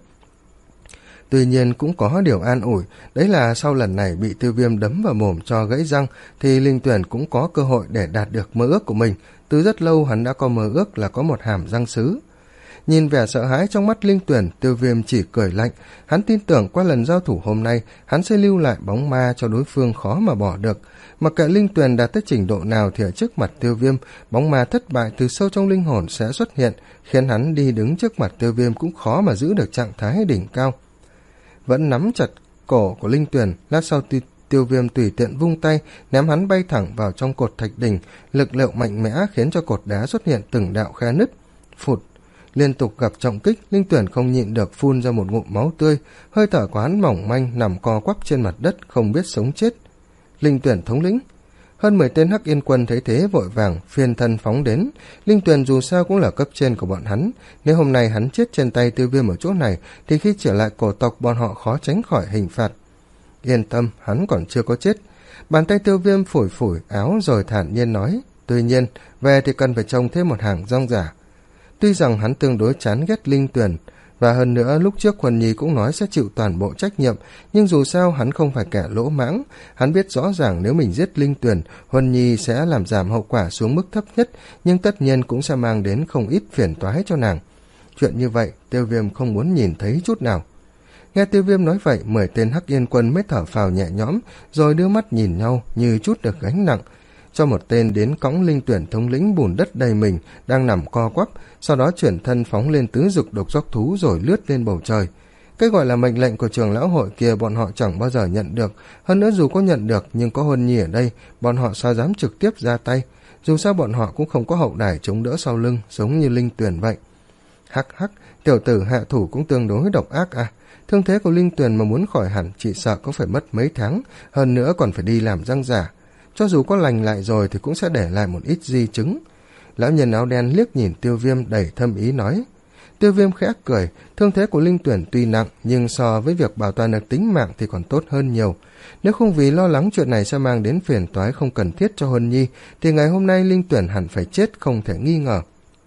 Tuy nhiên cũng có điều an ủi, đấy là sau lần này bị Tiêu Viêm đấm vào mồm cho gãy răng, thì Linh Tuyền cũng có cơ hội để đạt được mơ ước của mình. Từ rất lâu hắn đã có mơ ước là có một hàm răng sứ. Nhìn vẻ sợ hãi trong mắt Linh Tuyền, Tiêu Viêm chỉ cười lạnh. Hắn tin tưởng qua lần giao thủ hôm nay, hắn sẽ lưu lại bóng ma cho đối phương khó mà bỏ được. Mặc kệ Linh Tuyền đạt tới trình độ nào thì ở trước mặt Tiêu Viêm, bóng ma thất bại từ sâu trong linh hồn sẽ xuất hiện, khiến hắn đi đứng trước mặt Tiêu Viêm cũng khó mà giữ được trạng thái đỉnh cao. Vẫn nắm chặt cổ của Linh Tuyền, lát sau tiêu, tiêu Viêm tùy tiện vung tay, ném hắn bay thẳng vào trong cột thạch đỉnh, lực lượng mạnh mẽ khiến cho cột đá xuất hiện từng đạo khe nứt. Phụt! Liên tục gặp trọng kích, Linh Tuyền không nhịn được phun ra một ngụm máu tươi, hơi thở của hắn mỏng manh nằm co quắp trên mặt đất, không biết sống chết. Linh Tuyền thống lĩnh. Hơn mười tên Hắc Yên Quân thấy thế vội vàng phiên thân phóng đến. Linh Tuyền dù sao cũng là cấp trên của bọn hắn, nếu hôm nay hắn chết trên tay Tiêu Viêm ở chỗ này thì khi trở lại cổ tộc bọn họ khó tránh khỏi hình phạt. Yên tâm, hắn còn chưa có chết. Bàn tay Tiêu Viêm phủi phủi áo rồi thản nhiên nói, tuy nhiên về thì cần phải trồng thêm một hàng rong giả. Tuy rằng hắn tương đối chán ghét Linh Tuyền, và hơn nữa lúc trước Huân Nhi cũng nói sẽ chịu toàn bộ trách nhiệm, nhưng dù sao hắn không phải kẻ lỗ mãng. Hắn biết rõ ràng nếu mình giết Linh Tuyền, Huân Nhi sẽ làm giảm hậu quả xuống mức thấp nhất, nhưng tất nhiên cũng sẽ mang đến không ít phiền toái cho nàng. Chuyện như vậy Tiêu Viêm không muốn nhìn thấy chút nào. Nghe Tiêu Viêm nói vậy, mười tên Hắc Yên Quân mới thở phào nhẹ nhõm, rồi đưa mắt nhìn nhau như chút được gánh nặng. cho một tên đến cõng linh tuyển thống lĩnh bùn đất đầy mình đang nằm co quắp, sau đó chuyển thân phóng lên tứ dục độc giác thú rồi lướt lên bầu trời. Cái gọi là mệnh lệnh của trưởng lão hội kia bọn họ chẳng bao giờ nhận được, hơn nữa dù có nhận được nhưng có Huân Nhi ở đây, bọn họ sao dám trực tiếp ra tay, dù sao bọn họ cũng không có hậu đài chống đỡ sau lưng giống như linh tuyển vậy. Hắc hắc, tiểu tử hạ thủ cũng tương đối độc ác à, thương thế của linh tuyển mà muốn khỏi hẳn chỉ sợ cũng phải mất mấy tháng, hơn nữa còn phải đi làm răng giả, cho dù có lành lại rồi thì cũng sẽ để lại một ít di chứng. Lão nhân áo đen liếc nhìn Tiêu Viêm đầy thâm ý nói. Tiêu Viêm khẽ cười, thương thế của linh tuyển tuy nặng nhưng so với việc bảo toàn được tính mạng thì còn tốt hơn nhiều. Nếu không vì lo lắng chuyện này sẽ mang đến phiền toái không cần thiết cho Huân Nhi thì ngày hôm nay linh tuyển hẳn phải chết không thể nghi ngờ.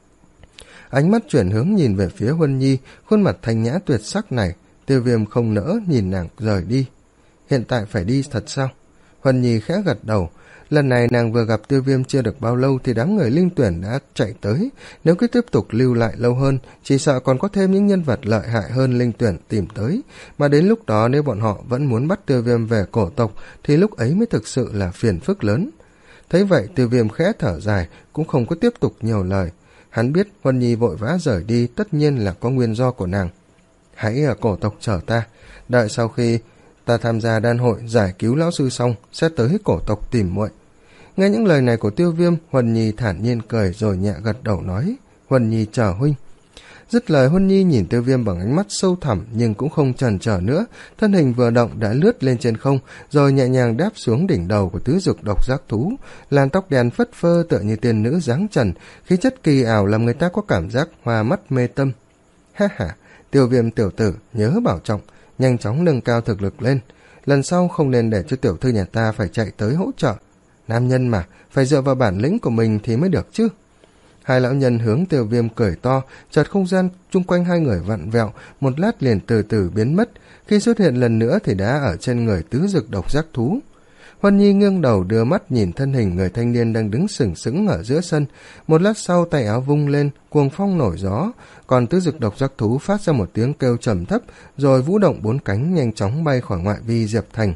Ánh mắt chuyển hướng nhìn về phía Huân Nhi, khuôn mặt thanh nhã tuyệt sắc này. Tiêu Viêm không nỡ nhìn nàng rời đi. Hiện tại phải đi thật sao? Huân Nhi khẽ gật đầu. Lần này nàng vừa gặp Tiêu Viêm chưa được bao lâu thì đám người linh tuyển đã chạy tới. Nếu cứ tiếp tục lưu lại lâu hơn, chỉ sợ còn có thêm những nhân vật lợi hại hơn linh tuyển tìm tới. Mà đến lúc đó nếu bọn họ vẫn muốn bắt Tiêu Viêm về cổ tộc thì lúc ấy mới thực sự là phiền phức lớn. Thấy vậy Tiêu Viêm khẽ thở dài, cũng không có tiếp tục nhiều lời. Hắn biết Huân Nhi vội vã rời đi tất nhiên là có nguyên do của nàng. Hãy ở cổ tộc chờ ta, đợi sau khi ta tham gia đan hội giải cứu lão sư xong sẽ tới cổ tộc tìm muội. Nghe những lời này của Tiêu Viêm, Huân Nhi thản nhiên cười rồi nhẹ gật đầu nói, Huân Nhi chờ huynh. Dứt lời Huân Nhi nhìn Tiêu Viêm bằng ánh mắt sâu thẳm nhưng cũng không chần chờ nữa, thân hình vừa động đã lướt lên trên không rồi nhẹ nhàng đáp xuống đỉnh đầu của tứ dực độc giác thú. Làn tóc đen phất phơ tựa như tiên nữ dáng trần, khí chất kỳ ảo làm người ta có cảm giác hoa mắt mê tâm. Ha ha, Tiêu Viêm tiểu tử nhớ bảo trọng, nhanh chóng nâng cao thực lực lên, lần sau không nên để cho tiểu thư nhà ta phải chạy tới hỗ trợ. Nam nhân mà, phải dựa vào bản lĩnh của mình thì mới được chứ. Hai lão nhân hướng Tiêu Viêm cười to, chợt không gian chung quanh hai người vặn vẹo, một lát liền từ từ biến mất, khi xuất hiện lần nữa thì đã ở trên người tứ dực độc giác thú. Huân Nhi nghiêng đầu đưa mắt nhìn thân hình người thanh niên đang đứng sừng sững ở giữa sân, một lát sau tay áo vung lên, cuồng phong nổi gió, còn tứ dực độc giác thú phát ra một tiếng kêu trầm thấp, rồi vũ động bốn cánh nhanh chóng bay khỏi ngoại vi Diệp Thành.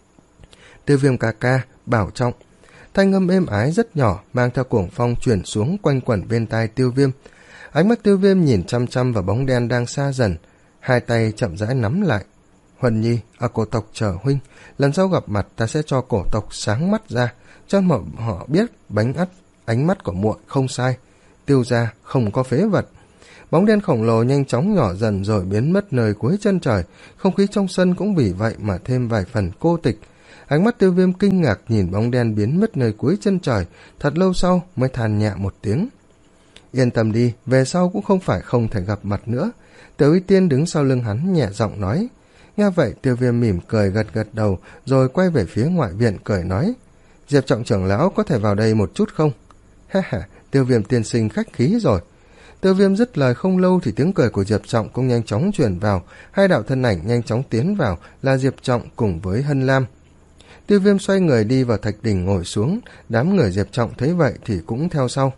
Tiêu Viêm ca ca, bảo trọng. Thanh âm êm ái rất nhỏ mang theo cuồng phong chuyển xuống quanh quẩn bên tai Tiêu Viêm. Ánh mắt Tiêu Viêm nhìn chăm chăm vào bóng đen đang xa dần, hai tay chậm rãi nắm lại. Huân Nhi, ở cổ tộc chờ huynh, lần sau gặp mặt ta sẽ cho cổ tộc sáng mắt ra, cho mọi họ biết bánh ắt ánh mắt của muội không sai, Tiêu gia không có phế vật. Bóng đen khổng lồ nhanh chóng nhỏ dần rồi biến mất nơi cuối chân trời, không khí trong sân cũng vì vậy mà thêm vài phần cô tịch. Ánh mắt Tiêu Viêm kinh ngạc nhìn bóng đen biến mất nơi cuối chân trời, thật lâu sau mới than nhẹ một tiếng. Yên tâm đi, về sau cũng không phải không thể gặp mặt nữa. Tiểu Y Tiên đứng sau lưng hắn nhẹ giọng nói. Nghe vậy Tiêu Viêm mỉm cười gật gật đầu, rồi quay về phía ngoại viện cười nói, Diệp Trọng trưởng lão có thể vào đây một chút không? Ha ha, Tiêu Viêm tiên sinh khách khí rồi. Tiêu Viêm dứt lời không lâu thì tiếng cười của Diệp Trọng cũng nhanh chóng truyền vào, hai đạo thân ảnh nhanh chóng tiến vào là Diệp Trọng cùng với Hân Lam. Tiêu Viêm xoay người đi vào thạch đỉnh ngồi xuống, đám người Diệp Trọng thấy vậy thì cũng theo sau.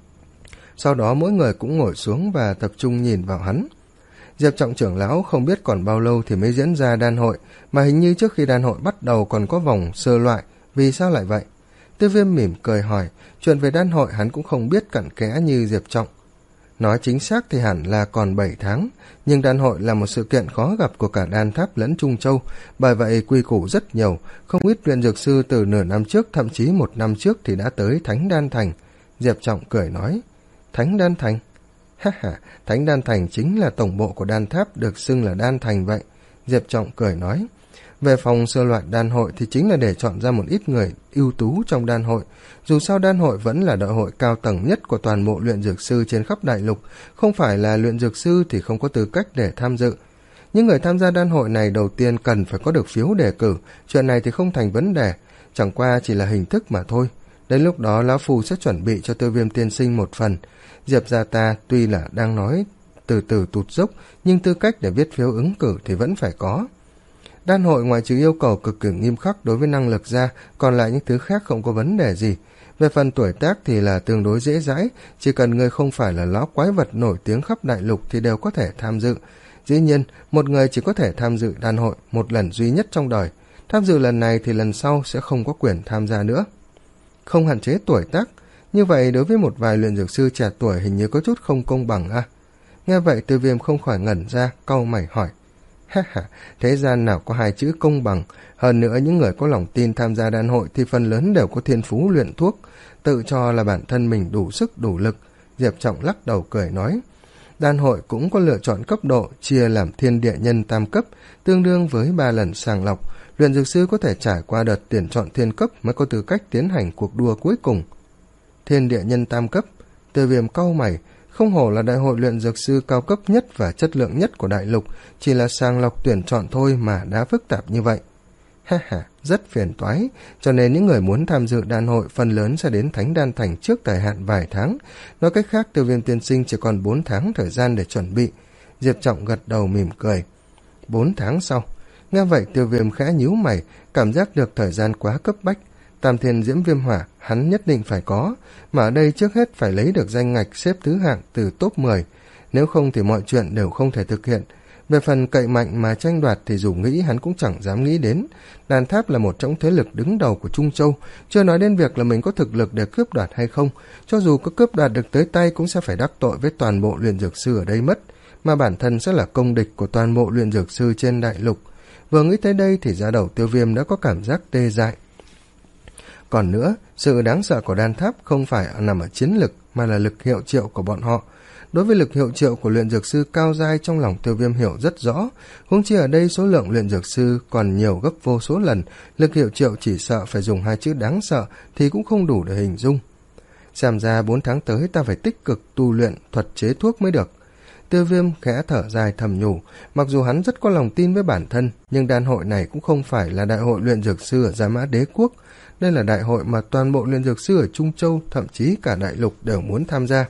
Sau đó mỗi người cũng ngồi xuống và tập trung nhìn vào hắn. Diệp Trọng trưởng lão không biết còn bao lâu thì mới diễn ra đan hội, mà hình như trước khi đan hội bắt đầu còn có vòng sơ loại, vì sao lại vậy? Tiêu Viêm mỉm cười hỏi, chuyện về đan hội hắn cũng không biết cặn kẽ như Diệp Trọng. Nói chính xác thì hẳn là còn bảy tháng, nhưng đan hội là một sự kiện khó gặp của cả Đan Tháp lẫn Trung Châu, bởi vậy quy củ rất nhiều, không ít luyện dược sư từ nửa năm trước thậm chí một năm trước thì đã tới Thánh Đan Thành. Diệp Trọng cười nói, Thánh Đan Thành? Ha ha, Thánh Đan Thành chính là tổng bộ của Đan Tháp, được xưng là Đan Thành vậy. Diệp Trọng cười nói, về phòng sơ loại đan hội thì chính là để chọn ra một ít người ưu tú trong đan hội. Dù sao đan hội vẫn là đại hội cao tầng nhất của toàn bộ luyện dược sư trên khắp đại lục, không phải là luyện dược sư thì không có tư cách để tham dự. Những người tham gia đan hội này đầu tiên cần phải có được phiếu đề cử, chuyện này thì không thành vấn đề, chẳng qua chỉ là hình thức mà thôi. Đến lúc đó lão phu sẽ chuẩn bị cho Tiêu Viêm tiên sinh một phần. Diệp gia ta tuy là đang nói từ từ tụt dốc, nhưng tư cách để viết phiếu ứng cử thì vẫn phải có. Đan hội ngoại trừ yêu cầu cực kỳ nghiêm khắc đối với năng lực ra, còn lại những thứ khác không có vấn đề gì. Về phần tuổi tác thì là tương đối dễ dãi, chỉ cần người không phải là lão quái vật nổi tiếng khắp đại lục thì đều có thể tham dự. Dĩ nhiên, một người chỉ có thể tham dự đan hội một lần duy nhất trong đời. Tham dự lần này thì lần sau sẽ không có quyền tham gia nữa. không hạn chế tuổi tác. Như vậy đối với một vài luyện dược sư trẻ tuổi hình như có chút không công bằng à? Nghe vậy Tiêu Viêm không khỏi ngẩn ra, cau mày hỏi. Ha ha, thế gian nào có hai chữ công bằng. Hơn nữa những người có lòng tin tham gia đan hội thì phần lớn đều có thiên phú luyện thuốc, tự cho là bản thân mình đủ sức đủ lực. Diệp Trọng lắc đầu cười nói. Đan hội cũng có lựa chọn cấp độ, chia làm thiên địa nhân tam cấp, tương đương với ba lần sàng lọc. Luyện dược sư có thể trải qua đợt tuyển chọn thiên cấp mới có tư cách tiến hành cuộc đua cuối cùng. Thiên địa nhân tam cấp, Tiêu Viêm cau mày, không hổ là đại hội luyện dược sư cao cấp nhất và chất lượng nhất của đại lục, chỉ là sàng lọc tuyển chọn thôi mà đã phức tạp như vậy. Ha ha, rất phiền toái, cho nên những người muốn tham dự đan hội phần lớn sẽ đến Thánh Đan Thành trước thời hạn vài tháng. Nói cách khác, Tiêu Viêm tiên sinh chỉ còn bốn tháng thời gian để chuẩn bị. Diệp Trọng gật đầu mỉm cười. Bốn tháng sau, nghe vậy Tiêu Viêm khẽ nhíu mày, cảm giác được thời gian quá cấp bách. Tam Thiên Diễm Viêm Hỏa hắn nhất định phải có, mà ở đây trước hết phải lấy được danh ngạch xếp thứ hạng từ top mười, nếu không thì mọi chuyện đều không thể thực hiện. Về phần cậy mạnh mà tranh đoạt thì dù nghĩ hắn cũng chẳng dám nghĩ đến. Đan Tháp là một trong thế lực đứng đầu của Trung Châu, chưa nói đến việc là mình có thực lực để cướp đoạt hay không. Cho dù có cướp đoạt được tới tay cũng sẽ phải đắc tội với toàn bộ luyện dược sư ở đây mất, mà bản thân sẽ là công địch của toàn bộ luyện dược sư trên đại lục. Vừa nghĩ tới đây thì da đầu Tiêu Viêm đã có cảm giác tê dại. Còn nữa, sự đáng sợ của Đan Tháp không phải nằm ở chiến lực mà là lực hiệu triệu của bọn họ. Đối với lực hiệu triệu của luyện dược sư cao giai trong lòng Tiêu Viêm hiểu rất rõ, huống chi ở đây số lượng luyện dược sư còn nhiều gấp vô số lần, lực hiệu triệu chỉ sợ phải dùng hai chữ đáng sợ thì cũng không đủ để hình dung. Xem ra bốn tháng tới ta phải tích cực tu luyện thuật chế thuốc mới được. Tiêu Viêm khẽ thở dài thầm nhủ, mặc dù hắn rất có lòng tin với bản thân, nhưng đan hội này cũng không phải là đại hội luyện dược sư ở Gia Mã Đế Quốc. Đây là đại hội mà toàn bộ luyện dược sư ở Trung Châu, thậm chí cả đại lục đều muốn tham gia.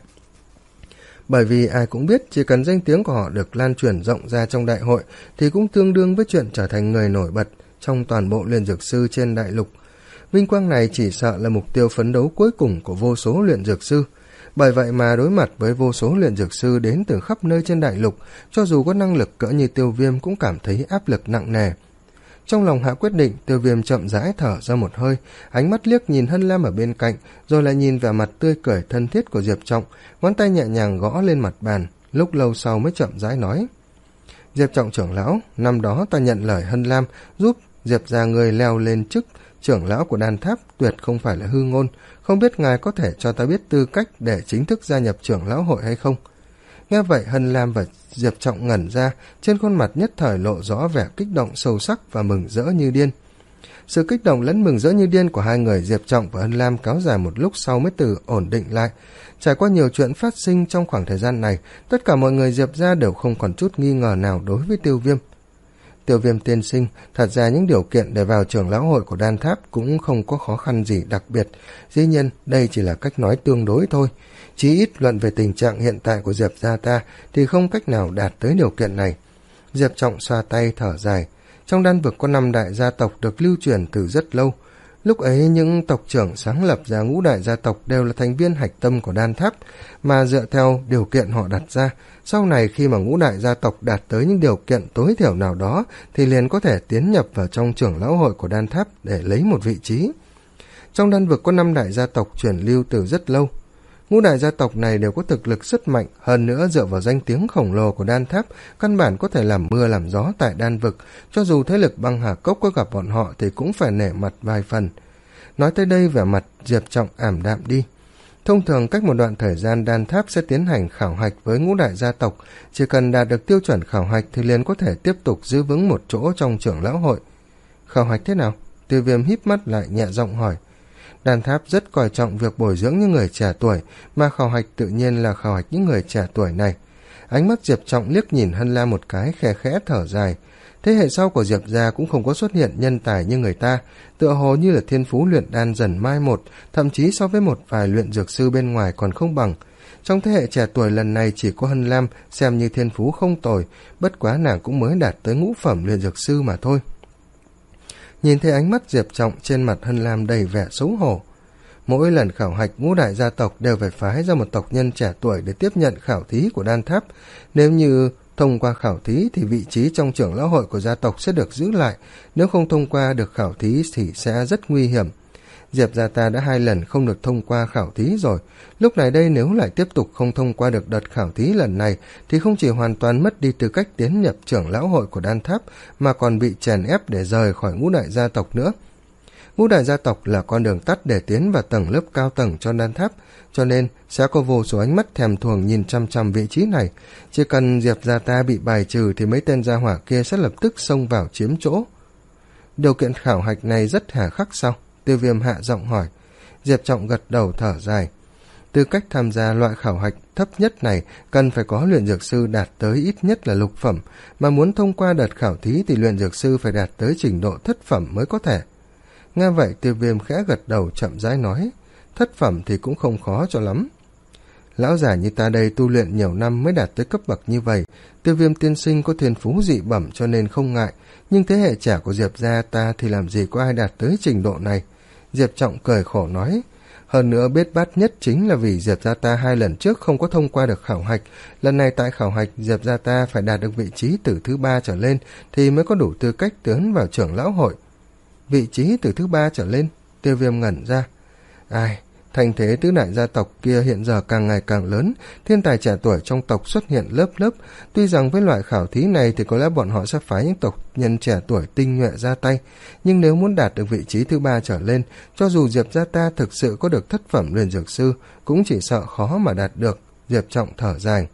Bởi vì ai cũng biết chỉ cần danh tiếng của họ được lan truyền rộng ra trong đại hội thì cũng tương đương với chuyện trở thành người nổi bật trong toàn bộ luyện dược sư trên đại lục. Vinh quang này chỉ sợ là mục tiêu phấn đấu cuối cùng của vô số luyện dược sư. Bởi vậy mà đối mặt với vô số luyện dược sư đến từ khắp nơi trên đại lục, cho dù có năng lực cỡ như Tiêu Viêm cũng cảm thấy áp lực nặng nề. Trong lòng hạ quyết định, Tiêu Viêm chậm rãi thở ra một hơi, ánh mắt liếc nhìn Hân Lam ở bên cạnh, rồi lại nhìn vẻ mặt tươi cười thân thiết của Diệp Trọng, ngón tay nhẹ nhàng gõ lên mặt bàn, lúc lâu sau mới chậm rãi nói. Diệp Trọng trưởng lão, năm đó ta nhận lời Hân Lam giúp Diệp gia người leo lên chức trưởng lão của Đan Tháp, tuyệt không phải là hư ngôn, không biết ngài có thể cho ta biết tư cách để chính thức gia nhập trưởng lão hội hay không? Nghe vậy Hân Lam và Diệp Trọng ngẩn ra, trên khuôn mặt nhất thời lộ rõ vẻ kích động sâu sắc và mừng rỡ như điên. Sự kích động lẫn mừng rỡ như điên của hai người Diệp Trọng và Hân Lam kéo dài một lúc sau mới từ ổn định lại. Trải qua nhiều chuyện phát sinh trong khoảng thời gian này, tất cả mọi người Diệp gia đều không còn chút nghi ngờ nào đối với Tiêu Viêm. Tiêu Viêm tiên sinh, thật ra những điều kiện để vào trưởng lão hội của Đan Tháp cũng không có khó khăn gì đặc biệt. Dĩ nhiên, đây chỉ là cách nói tương đối thôi. Chí ít luận về tình trạng hiện tại của Diệp gia ta thì không cách nào đạt tới điều kiện này. Diệp Trọng xoa tay thở dài. Trong đan vực có năm đại gia tộc được lưu truyền từ rất lâu. Lúc ấy những tộc trưởng sáng lập ra ngũ đại gia tộc đều là thành viên hạch tâm của Đan Tháp, mà dựa theo điều kiện họ đặt ra, sau này khi mà ngũ đại gia tộc đạt tới những điều kiện tối thiểu nào đó thì liền có thể tiến nhập vào trong trưởng lão hội của Đan Tháp để lấy một vị trí. Trong đan vực có năm đại gia tộc truyền lưu từ rất lâu. Ngũ đại gia tộc này đều có thực lực rất mạnh, hơn nữa dựa vào danh tiếng khổng lồ của Đan Tháp, căn bản có thể làm mưa làm gió tại đan vực, cho dù thế lực băng hà cốc có gặp bọn họ thì cũng phải nể mặt vài phần. Nói tới đây vẻ mặt Diệp Trọng ảm đạm đi. Thông thường cách một đoạn thời gian Đan Tháp sẽ tiến hành khảo hạch với ngũ đại gia tộc, chỉ cần đạt được tiêu chuẩn khảo hạch thì liền có thể tiếp tục giữ vững một chỗ trong trưởng lão hội. Khảo hạch thế nào? Tiêu Viêm híp mắt lại nhẹ giọng hỏi. Đan Tháp rất coi trọng việc bồi dưỡng những người trẻ tuổi, mà khảo hạch tự nhiên là khảo hạch những người trẻ tuổi này. Ánh mắt Diệp Trọng liếc nhìn Hân Lam một cái, khẽ khẽ thở dài. Thế hệ sau của Diệp gia cũng không có xuất hiện nhân tài như người ta, tựa hồ như là thiên phú luyện đan dần mai một, thậm chí so với một vài luyện dược sư bên ngoài còn không bằng. Trong thế hệ trẻ tuổi lần này chỉ có Hân Lam xem như thiên phú không tồi, bất quá nàng cũng mới đạt tới ngũ phẩm luyện dược sư mà thôi. Nhìn thấy ánh mắt Diệp Trọng, trên mặt Hân Lam đầy vẻ xấu hổ. Mỗi lần khảo hạch ngũ đại gia tộc đều phải phái ra một tộc nhân trẻ tuổi để tiếp nhận khảo thí của Đan Tháp. Nếu như thông qua khảo thí thì vị trí trong trưởng lão hội của gia tộc sẽ được giữ lại, nếu không thông qua được khảo thí thì sẽ rất nguy hiểm. Diệp gia ta đã hai lần không được thông qua khảo thí rồi. Lúc này đây nếu lại tiếp tục không thông qua được đợt khảo thí lần này thì không chỉ hoàn toàn mất đi tư cách tiến nhập trưởng lão hội của Đan Tháp mà còn bị chèn ép để rời khỏi ngũ đại gia tộc nữa. Ngũ đại gia tộc là con đường tắt để tiến vào tầng lớp cao tầng cho Đan Tháp, cho nên sẽ có vô số ánh mắt thèm thuồng nhìn chăm chăm vị trí này. Chỉ cần Diệp gia ta bị bài trừ thì mấy tên gia hỏa kia sẽ lập tức xông vào chiếm chỗ. Điều kiện khảo hạch này rất hà khắc sao? Tiêu Viêm hạ giọng hỏi. Diệp Trọng gật đầu thở dài. Tư cách tham gia loại khảo hạch thấp nhất này cần phải có luyện dược sư đạt tới ít nhất là lục phẩm, mà muốn thông qua đợt khảo thí thì luyện dược sư phải đạt tới trình độ thất phẩm mới có thể. Nghe vậy Tiêu Viêm khẽ gật đầu chậm rãi nói, thất phẩm thì cũng không khó cho lắm. Lão già như ta đây tu luyện nhiều năm mới đạt tới cấp bậc như vậy. Tiêu Viêm tiên sinh có thiên phú dị bẩm cho nên không ngại, nhưng thế hệ trẻ của Diệp gia ta thì làm gì có ai đạt tới trình độ này. Diệp Trọng cười khổ nói, hơn nữa biết bát nhất chính là vì Diệp gia ta hai lần trước không có thông qua được khảo hạch. Lần này tại khảo hạch Diệp gia ta phải đạt được vị trí từ thứ ba trở lên thì mới có đủ tư cách tiến vào trưởng lão hội. Vị trí từ thứ ba trở lên? Tiêu Viêm ngẩn ra. Ai, thành thế tứ đại gia tộc kia hiện giờ càng ngày càng lớn, thiên tài trẻ tuổi trong tộc xuất hiện lớp lớp. Tuy rằng với loại khảo thí này thì có lẽ bọn họ sẽ phái những tộc nhân trẻ tuổi tinh nhuệ ra tay, nhưng nếu muốn đạt được vị trí thứ ba trở lên, cho dù Diệp gia ta thực sự có được thất phẩm luyện dược sư, cũng chỉ sợ khó mà đạt được. Diệp Trọng thở dài.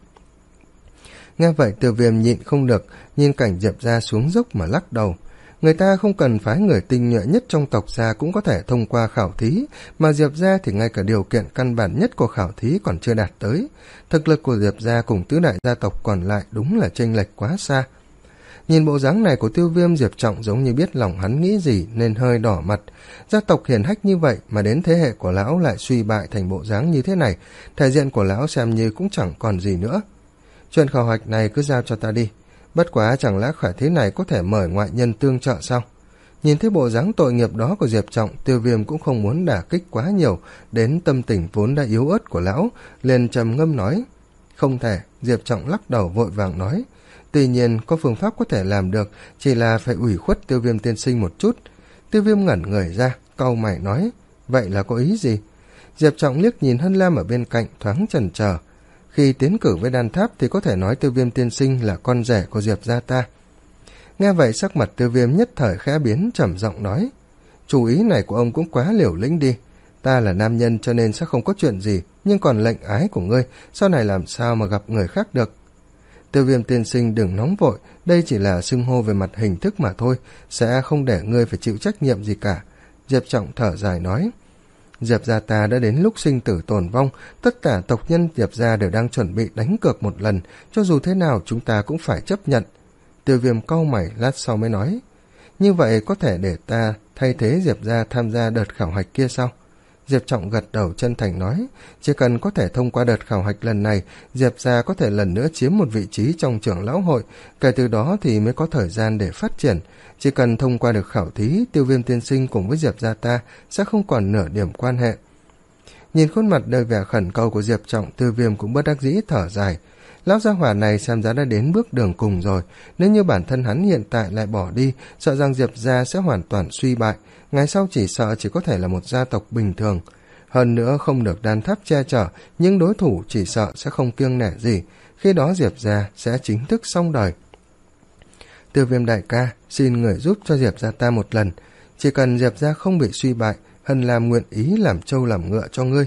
Nghe vậy Tiêu Viêm nhịn không được, nhìn cảnh Diệp gia xuống dốc mà lắc đầu. Người ta không cần phái người tinh nhuệ nhất trong tộc ra cũng có thể thông qua khảo thí, mà Diệp gia thì ngay cả điều kiện căn bản nhất của khảo thí còn chưa đạt tới. Thực lực của Diệp gia cùng tứ đại gia tộc còn lại đúng là chênh lệch quá xa. Nhìn bộ dáng này của Tiêu Viêm, Diệp Trọng giống như biết lòng hắn nghĩ gì nên hơi đỏ mặt. Gia tộc hiển hách như vậy mà đến thế hệ của lão lại suy bại thành bộ dáng như thế này, thể diện của lão xem như cũng chẳng còn gì nữa. Chuyện khảo hạch này cứ giao cho ta đi. Bất quá chẳng lẽ khảo thí này có thể mời ngoại nhân tương trợ sao? Nhìn thấy bộ dáng tội nghiệp đó của Diệp Trọng, Tiêu Viêm cũng không muốn đả kích quá nhiều đến tâm tình vốn đã yếu ớt của lão, liền trầm ngâm nói. Không thể. Diệp Trọng lắc đầu vội vàng nói. Tuy nhiên có phương pháp có thể làm được, chỉ là phải ủy khuất Tiêu Viêm tiên sinh một chút. Tiêu Viêm ngẩn người ra, cau mày nói. Vậy là có ý gì? Diệp Trọng liếc nhìn Hân Lam ở bên cạnh, thoáng chần chờ. Khi tiến cử với Đan Tháp thì có thể nói Tiêu Viêm tiên sinh là con rể của Diệp gia ta. Nghe vậy sắc mặt Tiêu Viêm nhất thời khẽ biến, trầm giọng nói. Chủ ý này của ông cũng quá liều lĩnh đi. Ta là nam nhân cho nên sẽ không có chuyện gì, nhưng còn lệnh ái của ngươi, sau này làm sao mà gặp người khác được. Tiêu Viêm tiên sinh đừng nóng vội, đây chỉ là xưng hô về mặt hình thức mà thôi, sẽ không để ngươi phải chịu trách nhiệm gì cả. Diệp Trọng thở dài nói. Diệp gia ta đã đến lúc sinh tử tồn vong, tất cả tộc nhân Diệp gia đều đang chuẩn bị đánh cược một lần, cho dù thế nào chúng ta cũng phải chấp nhận. Tiêu Viêm cau mày lát sau mới nói. Như vậy có thể để ta thay thế Diệp gia tham gia đợt khảo hạch kia sao? Diệp Trọng gật đầu chân thành nói, chỉ cần có thể thông qua đợt khảo hạch lần này, Diệp gia có thể lần nữa chiếm một vị trí trong trưởng lão hội, kể từ đó thì mới có thời gian để phát triển. Chỉ cần thông qua được khảo thí, Tiêu Viêm tiên sinh cùng với Diệp gia ta sẽ không còn nửa điểm quan hệ. Nhìn khuôn mặt đầy vẻ khẩn cầu của Diệp Trọng, Tiêu Viêm cũng bất đắc dĩ thở dài. Lão gia hỏa này xem ra đã đến bước đường cùng rồi, nếu như bản thân hắn hiện tại lại bỏ đi, sợ rằng Diệp gia sẽ hoàn toàn suy bại, ngày sau chỉ sợ chỉ có thể là một gia tộc bình thường. Hơn nữa không được Đan Tháp che chở, nhưng đối thủ chỉ sợ sẽ không kiêng nể gì, khi đó Diệp gia sẽ chính thức xong đời. Tiêu Viêm đại ca, xin người giúp cho Diệp gia ta một lần, chỉ cần Diệp gia không bị suy bại, Hân Lam nguyện ý làm trâu làm ngựa cho ngươi.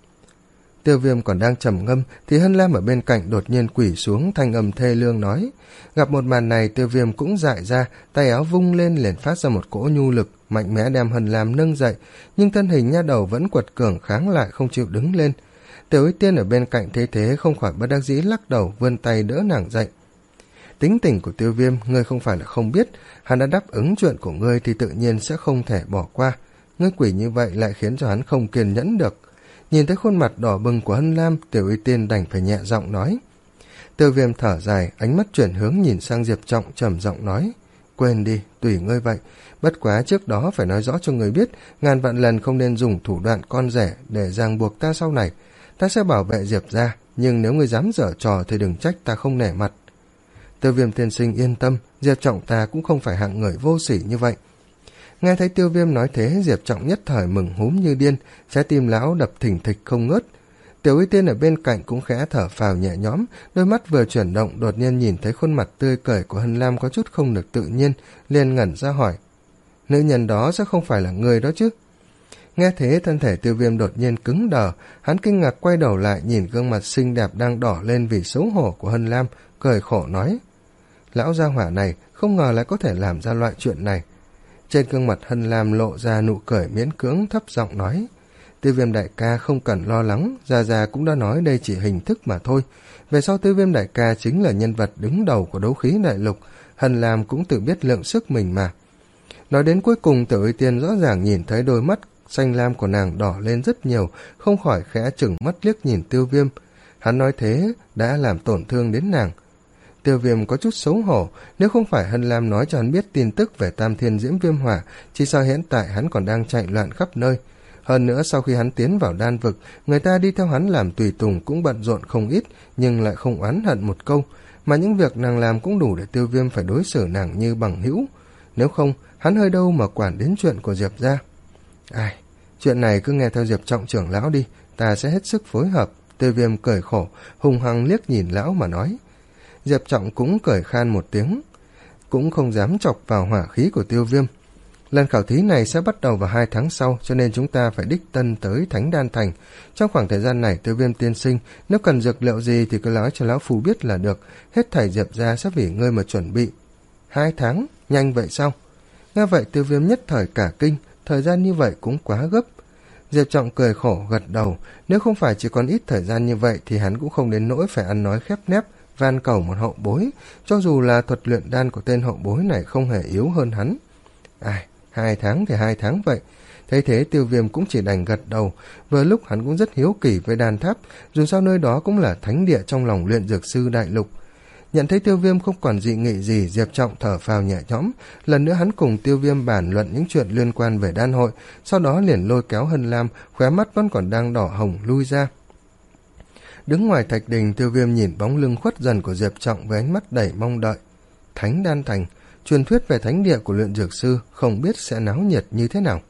Tiêu Viêm còn đang trầm ngâm thì Hân Lam ở bên cạnh đột nhiên quỳ xuống, thanh âm thê lương nói. Gặp một màn này, Tiêu Viêm cũng dại ra, tay áo vung lên liền phát ra một cỗ nhu lực mạnh mẽ đem Hân Lam nâng dậy, nhưng thân hình nha đầu vẫn quật cường kháng lại không chịu đứng lên. Tiểu Y Tiên ở bên cạnh thấy thế không khỏi bất đắc dĩ lắc đầu vươn tay đỡ nàng dậy. Tính tình của Tiêu Viêm ngươi không phải là không biết, hắn đã đáp ứng chuyện của ngươi thì tự nhiên sẽ không thể bỏ qua. Ngươi quỷ như vậy lại khiến cho hắn không kiên nhẫn được. Nhìn thấy khuôn mặt đỏ bừng của Hân Lam, Tiểu Y Tiên đành phải nhẹ giọng nói. Tiêu Viêm thở dài, ánh mắt chuyển hướng nhìn sang Diệp Trọng, trầm giọng nói. Quên đi, tùy ngươi vậy. Bất quá trước đó phải nói rõ cho người biết, ngàn vạn lần không nên dùng thủ đoạn con rẻ để ràng buộc ta sau này. Ta sẽ bảo vệ Diệp gia, nhưng nếu ngươi dám giở trò thì đừng trách ta không nể mặt. Tiêu Viêm tiên sinh yên tâm, Diệp Trọng ta cũng không phải hạng người vô sỉ như vậy. Nghe thấy Tiêu Viêm nói thế, Diệp Trọng nhất thời mừng húm như điên, trái tim lão đập thình thịch không ngớt. Tiểu Y Tiên ở bên cạnh cũng khẽ thở phào nhẹ nhõm, đôi mắt vừa chuyển động đột nhiên nhìn thấy khuôn mặt tươi cười của Hân Lam có chút không được tự nhiên, liền ngẩn ra hỏi: nữ nhân đó sẽ không phải là người đó chứ? Nghe thế thân thể Tiêu Viêm đột nhiên cứng đờ, hắn kinh ngạc quay đầu lại nhìn gương mặt xinh đẹp đang đỏ lên vì xấu hổ của Hân Lam, cười khổ nói: lão gia hỏa này không ngờ lại có thể làm ra loại chuyện này. Trên gương mặt Hân Lam lộ ra nụ cười miễn cưỡng, thấp giọng nói: Tiêu Viêm đại ca không cần lo lắng, Gia Gia cũng đã nói đây chỉ hình thức mà thôi. Về sau Tiêu Viêm đại ca chính là nhân vật đứng đầu của đấu khí đại lục, Hân Lam cũng tự biết lượng sức mình mà. Nói đến cuối cùng, Tiểu Y Tiên rõ ràng nhìn thấy đôi mắt xanh lam của nàng đỏ lên rất nhiều, không khỏi khẽ chừng mắt liếc nhìn Tiêu Viêm. Hắn nói thế đã làm tổn thương đến nàng. Tiêu Viêm có chút xấu hổ, nếu không phải Hân Lam nói cho hắn biết tin tức về Tam Thiên Diễm Viêm Hỏa, chỉ sao hiện tại hắn còn đang chạy loạn khắp nơi. Hơn nữa sau khi hắn tiến vào đan vực, người ta đi theo hắn làm tùy tùng cũng bận rộn không ít, nhưng lại không oán hận một câu, mà những việc nàng làm cũng đủ để Tiêu Viêm phải đối xử nàng như bằng hữu. Nếu không, hắn hơi đâu mà quản đến chuyện của Diệp gia. Ai, chuyện này cứ nghe theo Diệp Trọng trưởng lão đi, ta sẽ hết sức phối hợp. Tiêu Viêm cười khổ, hung hăng liếc nhìn lão mà nói. Diệp Trọng cũng cười khan một tiếng, cũng không dám chọc vào hỏa khí của Tiêu Viêm. Lần khảo thí này sẽ bắt đầu vào hai tháng sau, cho nên chúng ta phải đích thân tới Thánh Đan Thành. Trong khoảng thời gian này, Tiêu Viêm tiên sinh, nếu cần dược liệu gì thì cứ nói cho lão phu biết là được, hết thảy Diệp gia sẽ vì ngươi mà chuẩn bị. Hai tháng? Nhanh vậy sao? Nghe vậy Tiêu Viêm nhất thời cả kinh, thời gian như vậy cũng quá gấp. Diệp Trọng cười khổ gật đầu, nếu không phải chỉ còn ít thời gian như vậy thì hắn cũng không đến nỗi phải ăn nói khép nép, van cầu một hậu bối, cho dù là thuật luyện đan của tên hậu bối này không hề yếu hơn hắn. Ai, hai tháng thì hai tháng vậy. Thấy thế Tiêu Viêm cũng chỉ đành gật đầu, vừa lúc hắn cũng rất hiếu kỳ với đan tháp, dù sao nơi đó cũng là thánh địa trong lòng luyện dược sư đại lục. Nhận thấy Tiêu Viêm không còn dị nghị gì, Diệp Trọng thở phào nhẹ nhõm, lần nữa hắn cùng Tiêu Viêm bàn luận những chuyện liên quan về đan hội, sau đó liền lôi kéo Hân Lam, khóe mắt vẫn còn đang đỏ hồng lui ra. Đứng ngoài thạch đình, Tiêu Viêm nhìn bóng lưng khuất dần của Diệp Trọng với ánh mắt đầy mong đợi. Thánh Đan Thành, truyền thuyết về thánh địa của luyện dược sư, không biết sẽ náo nhiệt như thế nào.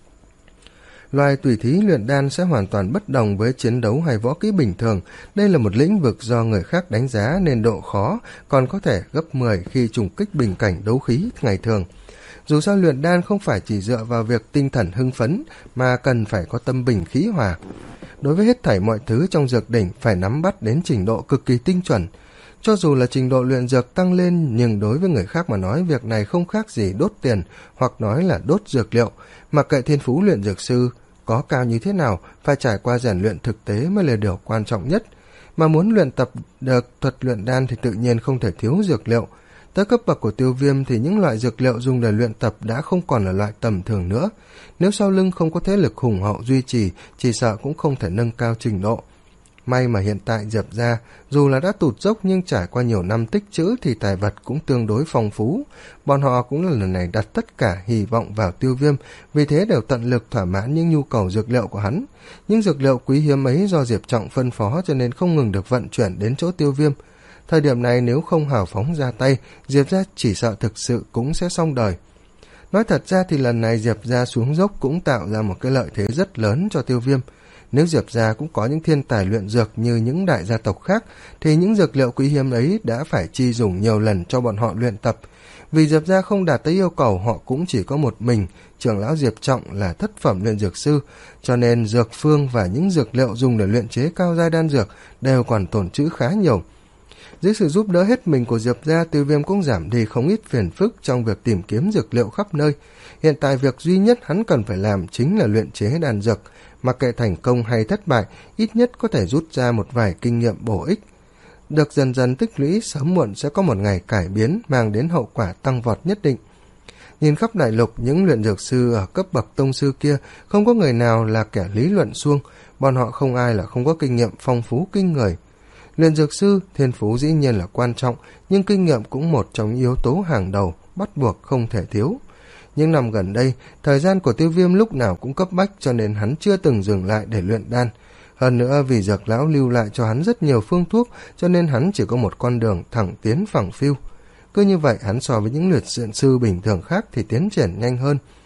Loài tùy thí luyện đan sẽ hoàn toàn bất đồng với chiến đấu hay võ kỹ bình thường. Đây là một lĩnh vực do người khác đánh giá nên độ khó còn có thể gấp mười khi trùng kích bình cảnh đấu khí ngày thường. Dù sao luyện đan không phải chỉ dựa vào việc tinh thần hưng phấn mà cần phải có tâm bình khí hòa. Đối với hết thảy mọi thứ trong dược đỉnh phải nắm bắt đến trình độ cực kỳ tinh chuẩn. Cho dù là trình độ luyện dược tăng lên, nhưng đối với người khác mà nói việc này không khác gì đốt tiền hoặc nói là đốt dược liệu. Mặc kệ thiên phú luyện dược sư có cao như thế nào, phải trải qua rèn luyện thực tế mới là điều quan trọng nhất. Mà muốn luyện tập được thuật luyện đan thì tự nhiên không thể thiếu dược liệu. Tới cấp bậc của Tiêu Viêm thì những loại dược liệu dùng để luyện tập đã không còn là loại tầm thường nữa. Nếu sau lưng không có thế lực hùng hậu duy trì, chỉ sợ cũng không thể nâng cao trình độ. May mà hiện tại Diệp gia dù là đã tụt dốc nhưng trải qua nhiều năm tích trữ thì tài vật cũng tương đối phong phú. Bọn họ cũng là lần này đặt tất cả hy vọng vào Tiêu Viêm, vì thế đều tận lực thỏa mãn những nhu cầu dược liệu của hắn. Những dược liệu quý hiếm ấy do Diệp Trọng phân phó cho nên không ngừng được vận chuyển đến chỗ Tiêu Viêm. Thời điểm này nếu không hào phóng ra tay, Diệp gia chỉ sợ thực sự cũng sẽ xong đời. Nói thật ra thì lần này Diệp gia xuống dốc cũng tạo ra một cái lợi thế rất lớn cho Tiêu Viêm. Nếu Diệp gia cũng có những thiên tài luyện dược như những đại gia tộc khác, thì những dược liệu quý hiếm ấy đã phải chi dùng nhiều lần cho bọn họ luyện tập. Vì Diệp gia không đạt tới yêu cầu, họ cũng chỉ có một mình, trưởng lão Diệp Trọng là thất phẩm luyện dược sư, cho nên dược phương và những dược liệu dùng để luyện chế cao giai đan dược đều còn tồn trữ khá nhiều. Dưới sự giúp đỡ hết mình của Diệp gia, Tiêu Viêm cũng giảm đi không ít phiền phức trong việc tìm kiếm dược liệu khắp nơi. Hiện tại việc duy nhất hắn cần phải làm chính là luyện chế đan dược. Mặc kệ thành công hay thất bại, ít nhất có thể rút ra một vài kinh nghiệm bổ ích. Được dần dần tích lũy, sớm muộn sẽ có một ngày cải biến, mang đến hậu quả tăng vọt nhất định. Nhìn khắp đại lục, những luyện dược sư ở cấp bậc tông sư kia, không có người nào là kẻ lý luận suông, bọn họ không ai là không có kinh nghiệm phong phú kinh người. Luyện dược sư, thiên phú dĩ nhiên là quan trọng, nhưng kinh nghiệm cũng một trong những yếu tố hàng đầu, bắt buộc không thể thiếu. Nhưng năm gần đây, thời gian của Tiêu Viêm lúc nào cũng cấp bách cho nên hắn chưa từng dừng lại để luyện đan. Hơn nữa vì dược lão lưu lại cho hắn rất nhiều phương thuốc cho nên hắn chỉ có một con đường thẳng tiến phẳng phiu. Cứ như vậy hắn so với những luyện dược sư bình thường khác thì tiến triển nhanh hơn.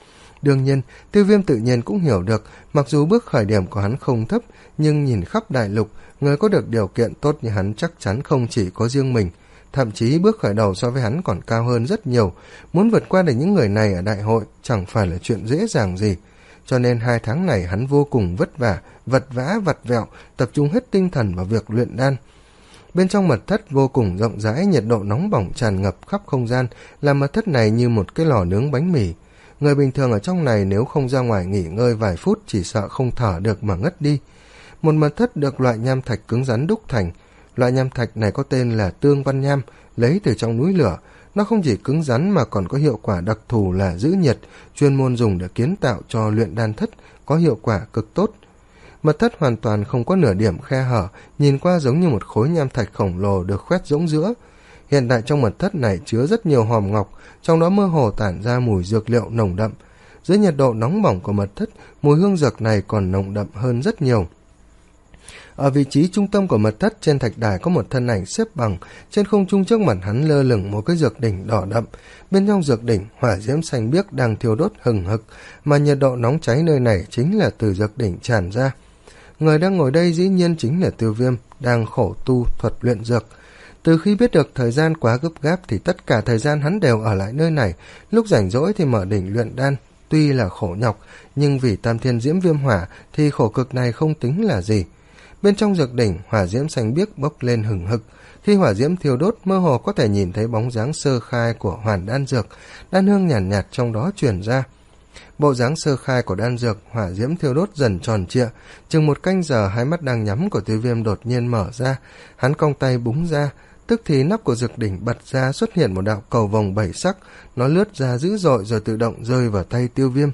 Đương nhiên, Tiêu Viêm tự nhiên cũng hiểu được, mặc dù bước khởi điểm của hắn không thấp, nhưng nhìn khắp đại lục, người có được điều kiện tốt như hắn chắc chắn không chỉ có riêng mình. Thậm chí bước khởi đầu so với hắn còn cao hơn rất nhiều, muốn vượt qua được những người này ở đại hội chẳng phải là chuyện dễ dàng gì. Cho nên hai tháng này hắn vô cùng vất vả, vật vã vặt vẹo, tập trung hết tinh thần vào việc luyện đan. Bên trong mật thất vô cùng rộng rãi, nhiệt độ nóng bỏng tràn ngập khắp không gian, làm mật thất này như một cái lò nướng bánh mì. Người bình thường ở trong này nếu không ra ngoài nghỉ ngơi vài phút chỉ sợ không thở được mà ngất đi. Một mật thất được loại nham thạch cứng rắn đúc thành. Loại nham thạch này có tên là tương văn nham, lấy từ trong núi lửa. Nó không chỉ cứng rắn mà còn có hiệu quả đặc thù là giữ nhiệt, chuyên môn dùng để kiến tạo cho luyện đan thất, có hiệu quả cực tốt. Mật thất hoàn toàn không có nửa điểm khe hở, nhìn qua giống như một khối nham thạch khổng lồ được khoét rỗng giữa. Hiện tại trong mật thất này chứa rất nhiều hòm ngọc, trong đó mơ hồ tản ra mùi dược liệu nồng đậm. Dưới nhiệt độ nóng bỏng của mật thất, mùi hương dược này còn nồng đậm hơn rất nhiều. Ở vị trí trung tâm của mật thất, trên thạch đài có một thân ảnh xếp bằng, trên không trung trước mặt hắn lơ lửng một cái dược đỉnh đỏ đậm. Bên trong dược đỉnh, hỏa diễm xanh biếc đang thiêu đốt hừng hực, mà nhiệt độ nóng cháy nơi này chính là từ dược đỉnh tràn ra. Người đang ngồi đây dĩ nhiên chính là Tiêu Viêm, đang khổ tu thuật luyện dược. Từ khi biết được thời gian quá gấp gáp thì tất cả thời gian hắn đều ở lại nơi này, lúc rảnh rỗi thì mở đỉnh luyện đan. Tuy là khổ nhọc, nhưng vì tam thiên diễm viêm hỏa thì khổ cực này không tính là gì. Bên trong dược đỉnh, hỏa diễm xanh biếc bốc lên hừng hực. Khi hỏa diễm thiêu đốt, mơ hồ có thể nhìn thấy bóng dáng sơ khai của hoàn đan dược, đan hương nhàn nhạt, nhạt trong đó truyền ra. Bộ dáng sơ khai của đan dược, hỏa diễm thiêu đốt dần tròn trịa. Chừng một canh giờ, hai mắt đang nhắm của Tiêu Viêm đột nhiên mở ra, hắn cong tay búng ra, tức thì nắp của dược đỉnh bật ra, xuất hiện một đạo cầu vồng bảy sắc, nó lướt ra dữ dội rồi tự động rơi vào tay Tiêu Viêm.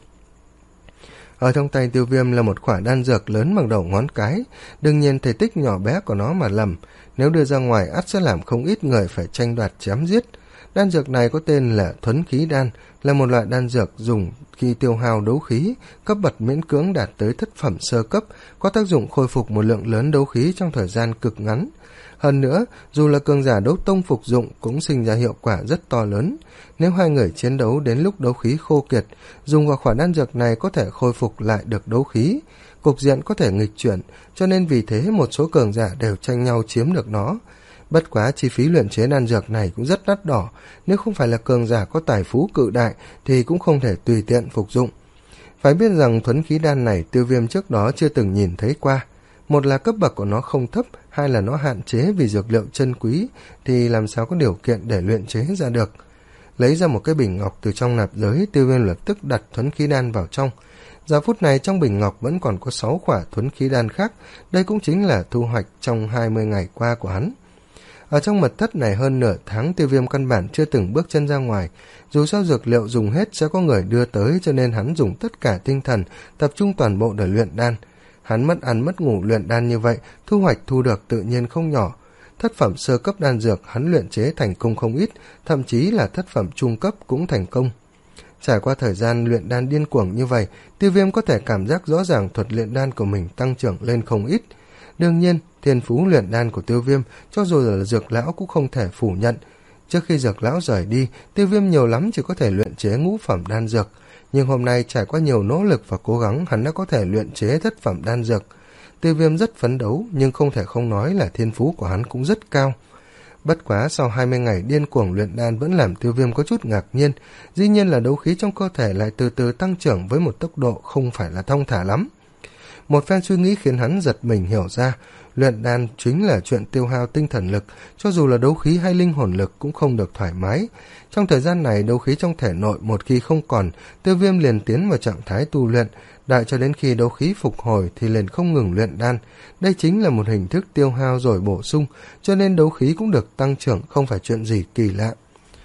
Ở trong tay Tiêu Viêm là một quả đan dược lớn bằng đầu ngón cái, đương nhiên thể tích nhỏ bé của nó mà lầm, nếu đưa ra ngoài ắt sẽ làm không ít người phải tranh đoạt chém giết. Đan dược này có tên là thuấn khí đan, là một loại đan dược dùng khi tiêu hao đấu khí, cấp bậc miễn cưỡng đạt tới thất phẩm sơ cấp, có tác dụng khôi phục một lượng lớn đấu khí trong thời gian cực ngắn. Hơn nữa, dù là cường giả đấu tông phục dụng cũng sinh ra hiệu quả rất to lớn. Nếu hai người chiến đấu đến lúc đấu khí khô kiệt, dùng vào khỏa đan dược này có thể khôi phục lại được đấu khí, cục diện có thể nghịch chuyển, cho nên vì thế một số cường giả đều tranh nhau chiếm được nó. Bất quá chi phí luyện chế đan dược này cũng rất đắt đỏ, nếu không phải là cường giả có tài phú cự đại thì cũng không thể tùy tiện phục dụng. Phải biết rằng thuấn khí đan này Tiêu Viêm trước đó chưa từng nhìn thấy qua. Một là cấp bậc của nó không thấp, hai là nó hạn chế vì dược liệu chân quý, thì làm sao có điều kiện để luyện chế ra được. Lấy ra một cái bình ngọc từ trong nạp giới, Tiêu Viêm lập tức đặt thuấn khí đan vào trong. Giờ phút này trong bình ngọc vẫn còn có sáu quả thuấn khí đan khác, đây cũng chính là thu hoạch trong hai mươi ngày qua của hắn. Ở trong mật thất này hơn nửa tháng, Tiêu Viêm căn bản chưa từng bước chân ra ngoài. Dù sao dược liệu dùng hết sẽ có người đưa tới, cho nên hắn dùng tất cả tinh thần, tập trung toàn bộ để luyện đan. Hắn mất ăn mất ngủ luyện đan như vậy, thu hoạch thu được tự nhiên không nhỏ. Thất phẩm sơ cấp đan dược hắn luyện chế thành công không ít, thậm chí là thất phẩm trung cấp cũng thành công. Trải qua thời gian luyện đan điên cuồng như vậy, Tiêu Viêm có thể cảm giác rõ ràng thuật luyện đan của mình tăng trưởng lên không ít. Đương nhiên, thiên phú luyện đan của Tiêu Viêm, cho dù là dược lão cũng không thể phủ nhận. Trước khi dược lão rời đi, Tiêu Viêm nhiều lắm chỉ có thể luyện chế ngũ phẩm đan dược. Nhưng hôm nay trải qua nhiều nỗ lực và cố gắng, hắn đã có thể luyện chế thất phẩm đan dược. Tiêu Viêm rất phấn đấu, nhưng không thể không nói là thiên phú của hắn cũng rất cao. Bất quá sau hai mươi ngày điên cuồng luyện đan vẫn làm Tiêu Viêm có chút ngạc nhiên, dĩ nhiên là đấu khí trong cơ thể lại từ từ tăng trưởng với một tốc độ không phải là thong thả lắm. Một phen suy nghĩ khiến hắn giật mình hiểu ra, luyện đan chính là chuyện tiêu hao tinh thần lực, cho dù là đấu khí hay linh hồn lực cũng không được thoải mái. Trong thời gian này, đấu khí trong thể nội một khi không còn, Tiêu Viêm liền tiến vào trạng thái tu luyện, đợi cho đến khi đấu khí phục hồi thì liền không ngừng luyện đan. Đây chính là một hình thức tiêu hao rồi bổ sung, cho nên đấu khí cũng được tăng trưởng, không phải chuyện gì kỳ lạ.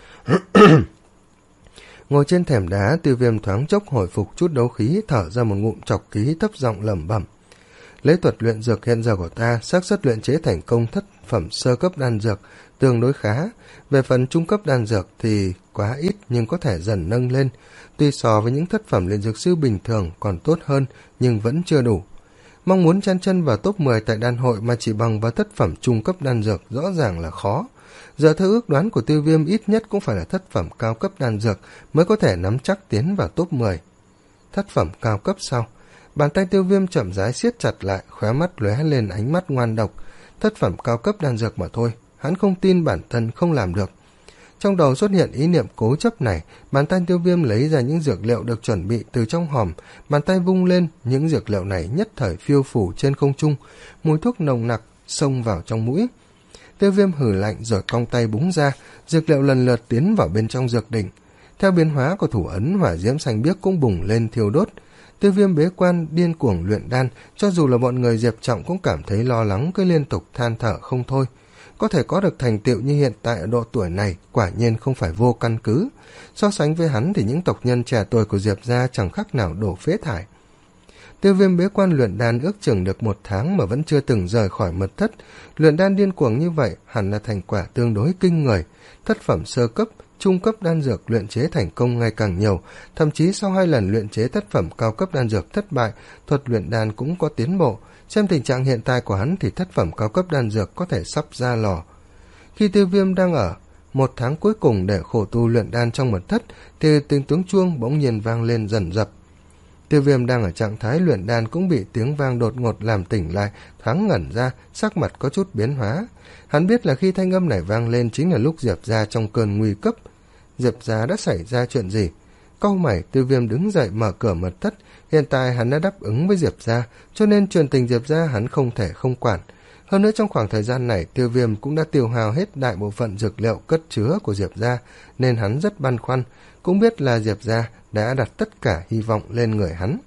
Ngồi trên thềm đá, Tiêu Viêm thoáng chốc hồi phục chút đấu khí, thở ra một ngụm trọc khí, thấp giọng lẩm bẩm. Lấy thuật luyện dược hiện giờ của ta, xác suất luyện chế thành công thất phẩm sơ cấp đan dược tương đối khá. Về phần trung cấp đan dược thì quá ít nhưng có thể dần nâng lên. Tuy so với những thất phẩm luyện dược sư bình thường còn tốt hơn, nhưng vẫn chưa đủ. Mong muốn chen chân vào top mười tại đan hội mà chỉ bằng vào thất phẩm trung cấp đan dược rõ ràng là khó. Giờ theo ước đoán của Tiêu Viêm ít nhất cũng phải là thất phẩm cao cấp đan dược mới có thể nắm chắc tiến vào top mười. thất phẩm cao cấp sau. Bàn tay Tiêu Viêm chậm rãi siết chặt lại, khóe mắt lóe lên ánh mắt ngoan độc. Thất phẩm cao cấp đan dược mà thôi, hắn không tin bản thân không làm được. Trong đầu xuất hiện ý niệm cố chấp này, bàn tay Tiêu Viêm lấy ra những dược liệu được chuẩn bị từ trong hòm, bàn tay vung lên, những dược liệu này nhất thời phiêu phù trên không trung, mùi thuốc nồng nặc xông vào trong mũi. Tiêu Viêm hừ lạnh rồi cong tay búng ra, dược liệu lần lượt tiến vào bên trong dược đỉnh. Theo biến hóa của thủ ấn, hỏa diễm xanh biếc cũng bùng lên thiêu đốt. Tiêu Viêm bế quan điên cuồng luyện đan, cho dù là bọn người Diệp Trọng cũng cảm thấy lo lắng, cứ liên tục than thở không thôi. Có thể có được thành tựu như hiện tại ở độ tuổi này quả nhiên không phải vô căn cứ. So sánh với hắn thì những tộc nhân trẻ tuổi của Diệp gia chẳng khác nào đổ phế thải. Tiêu Viêm bế quan luyện đan ước chừng được một tháng mà vẫn chưa từng rời khỏi mật thất. Luyện đan điên cuồng như vậy hẳn là thành quả tương đối kinh người. Thất phẩm sơ cấp, trung cấp đan dược luyện chế thành công ngày càng nhiều, thậm chí sau hai lần luyện chế thất phẩm cao cấp đan dược thất bại, thuật luyện đan cũng có tiến bộ. Xem tình trạng hiện tại của hắn thì thất phẩm cao cấp đan dược có thể sắp ra lò. Khi Tiêu Viêm đang ở một tháng cuối cùng để khổ tu luyện đan trong mật thất thì tiếng tiếng chuông bỗng nhiên vang lên dần dập. Tiêu Viêm đang ở trạng thái luyện đan cũng bị tiếng vang đột ngột làm tỉnh lại, thoáng ngẩn ra, sắc mặt có chút biến hóa. Hắn biết là khi thanh âm này vang lên chính là lúc Diệp gia trong cơn nguy cấp. Diệp gia đã xảy ra chuyện gì? Cau mày, Tiêu Viêm đứng dậy mở cửa mật thất. Hiện tại hắn đã đáp ứng với Diệp gia, cho nên chuyện tình Diệp gia hắn không thể không quản. Hơn nữa trong khoảng thời gian này, Tiêu Viêm cũng đã tiêu hao hết đại bộ phận dược liệu cất chứa của Diệp gia, nên hắn rất băn khoăn, cũng biết là Diệp gia đã đặt tất cả hy vọng lên người hắn.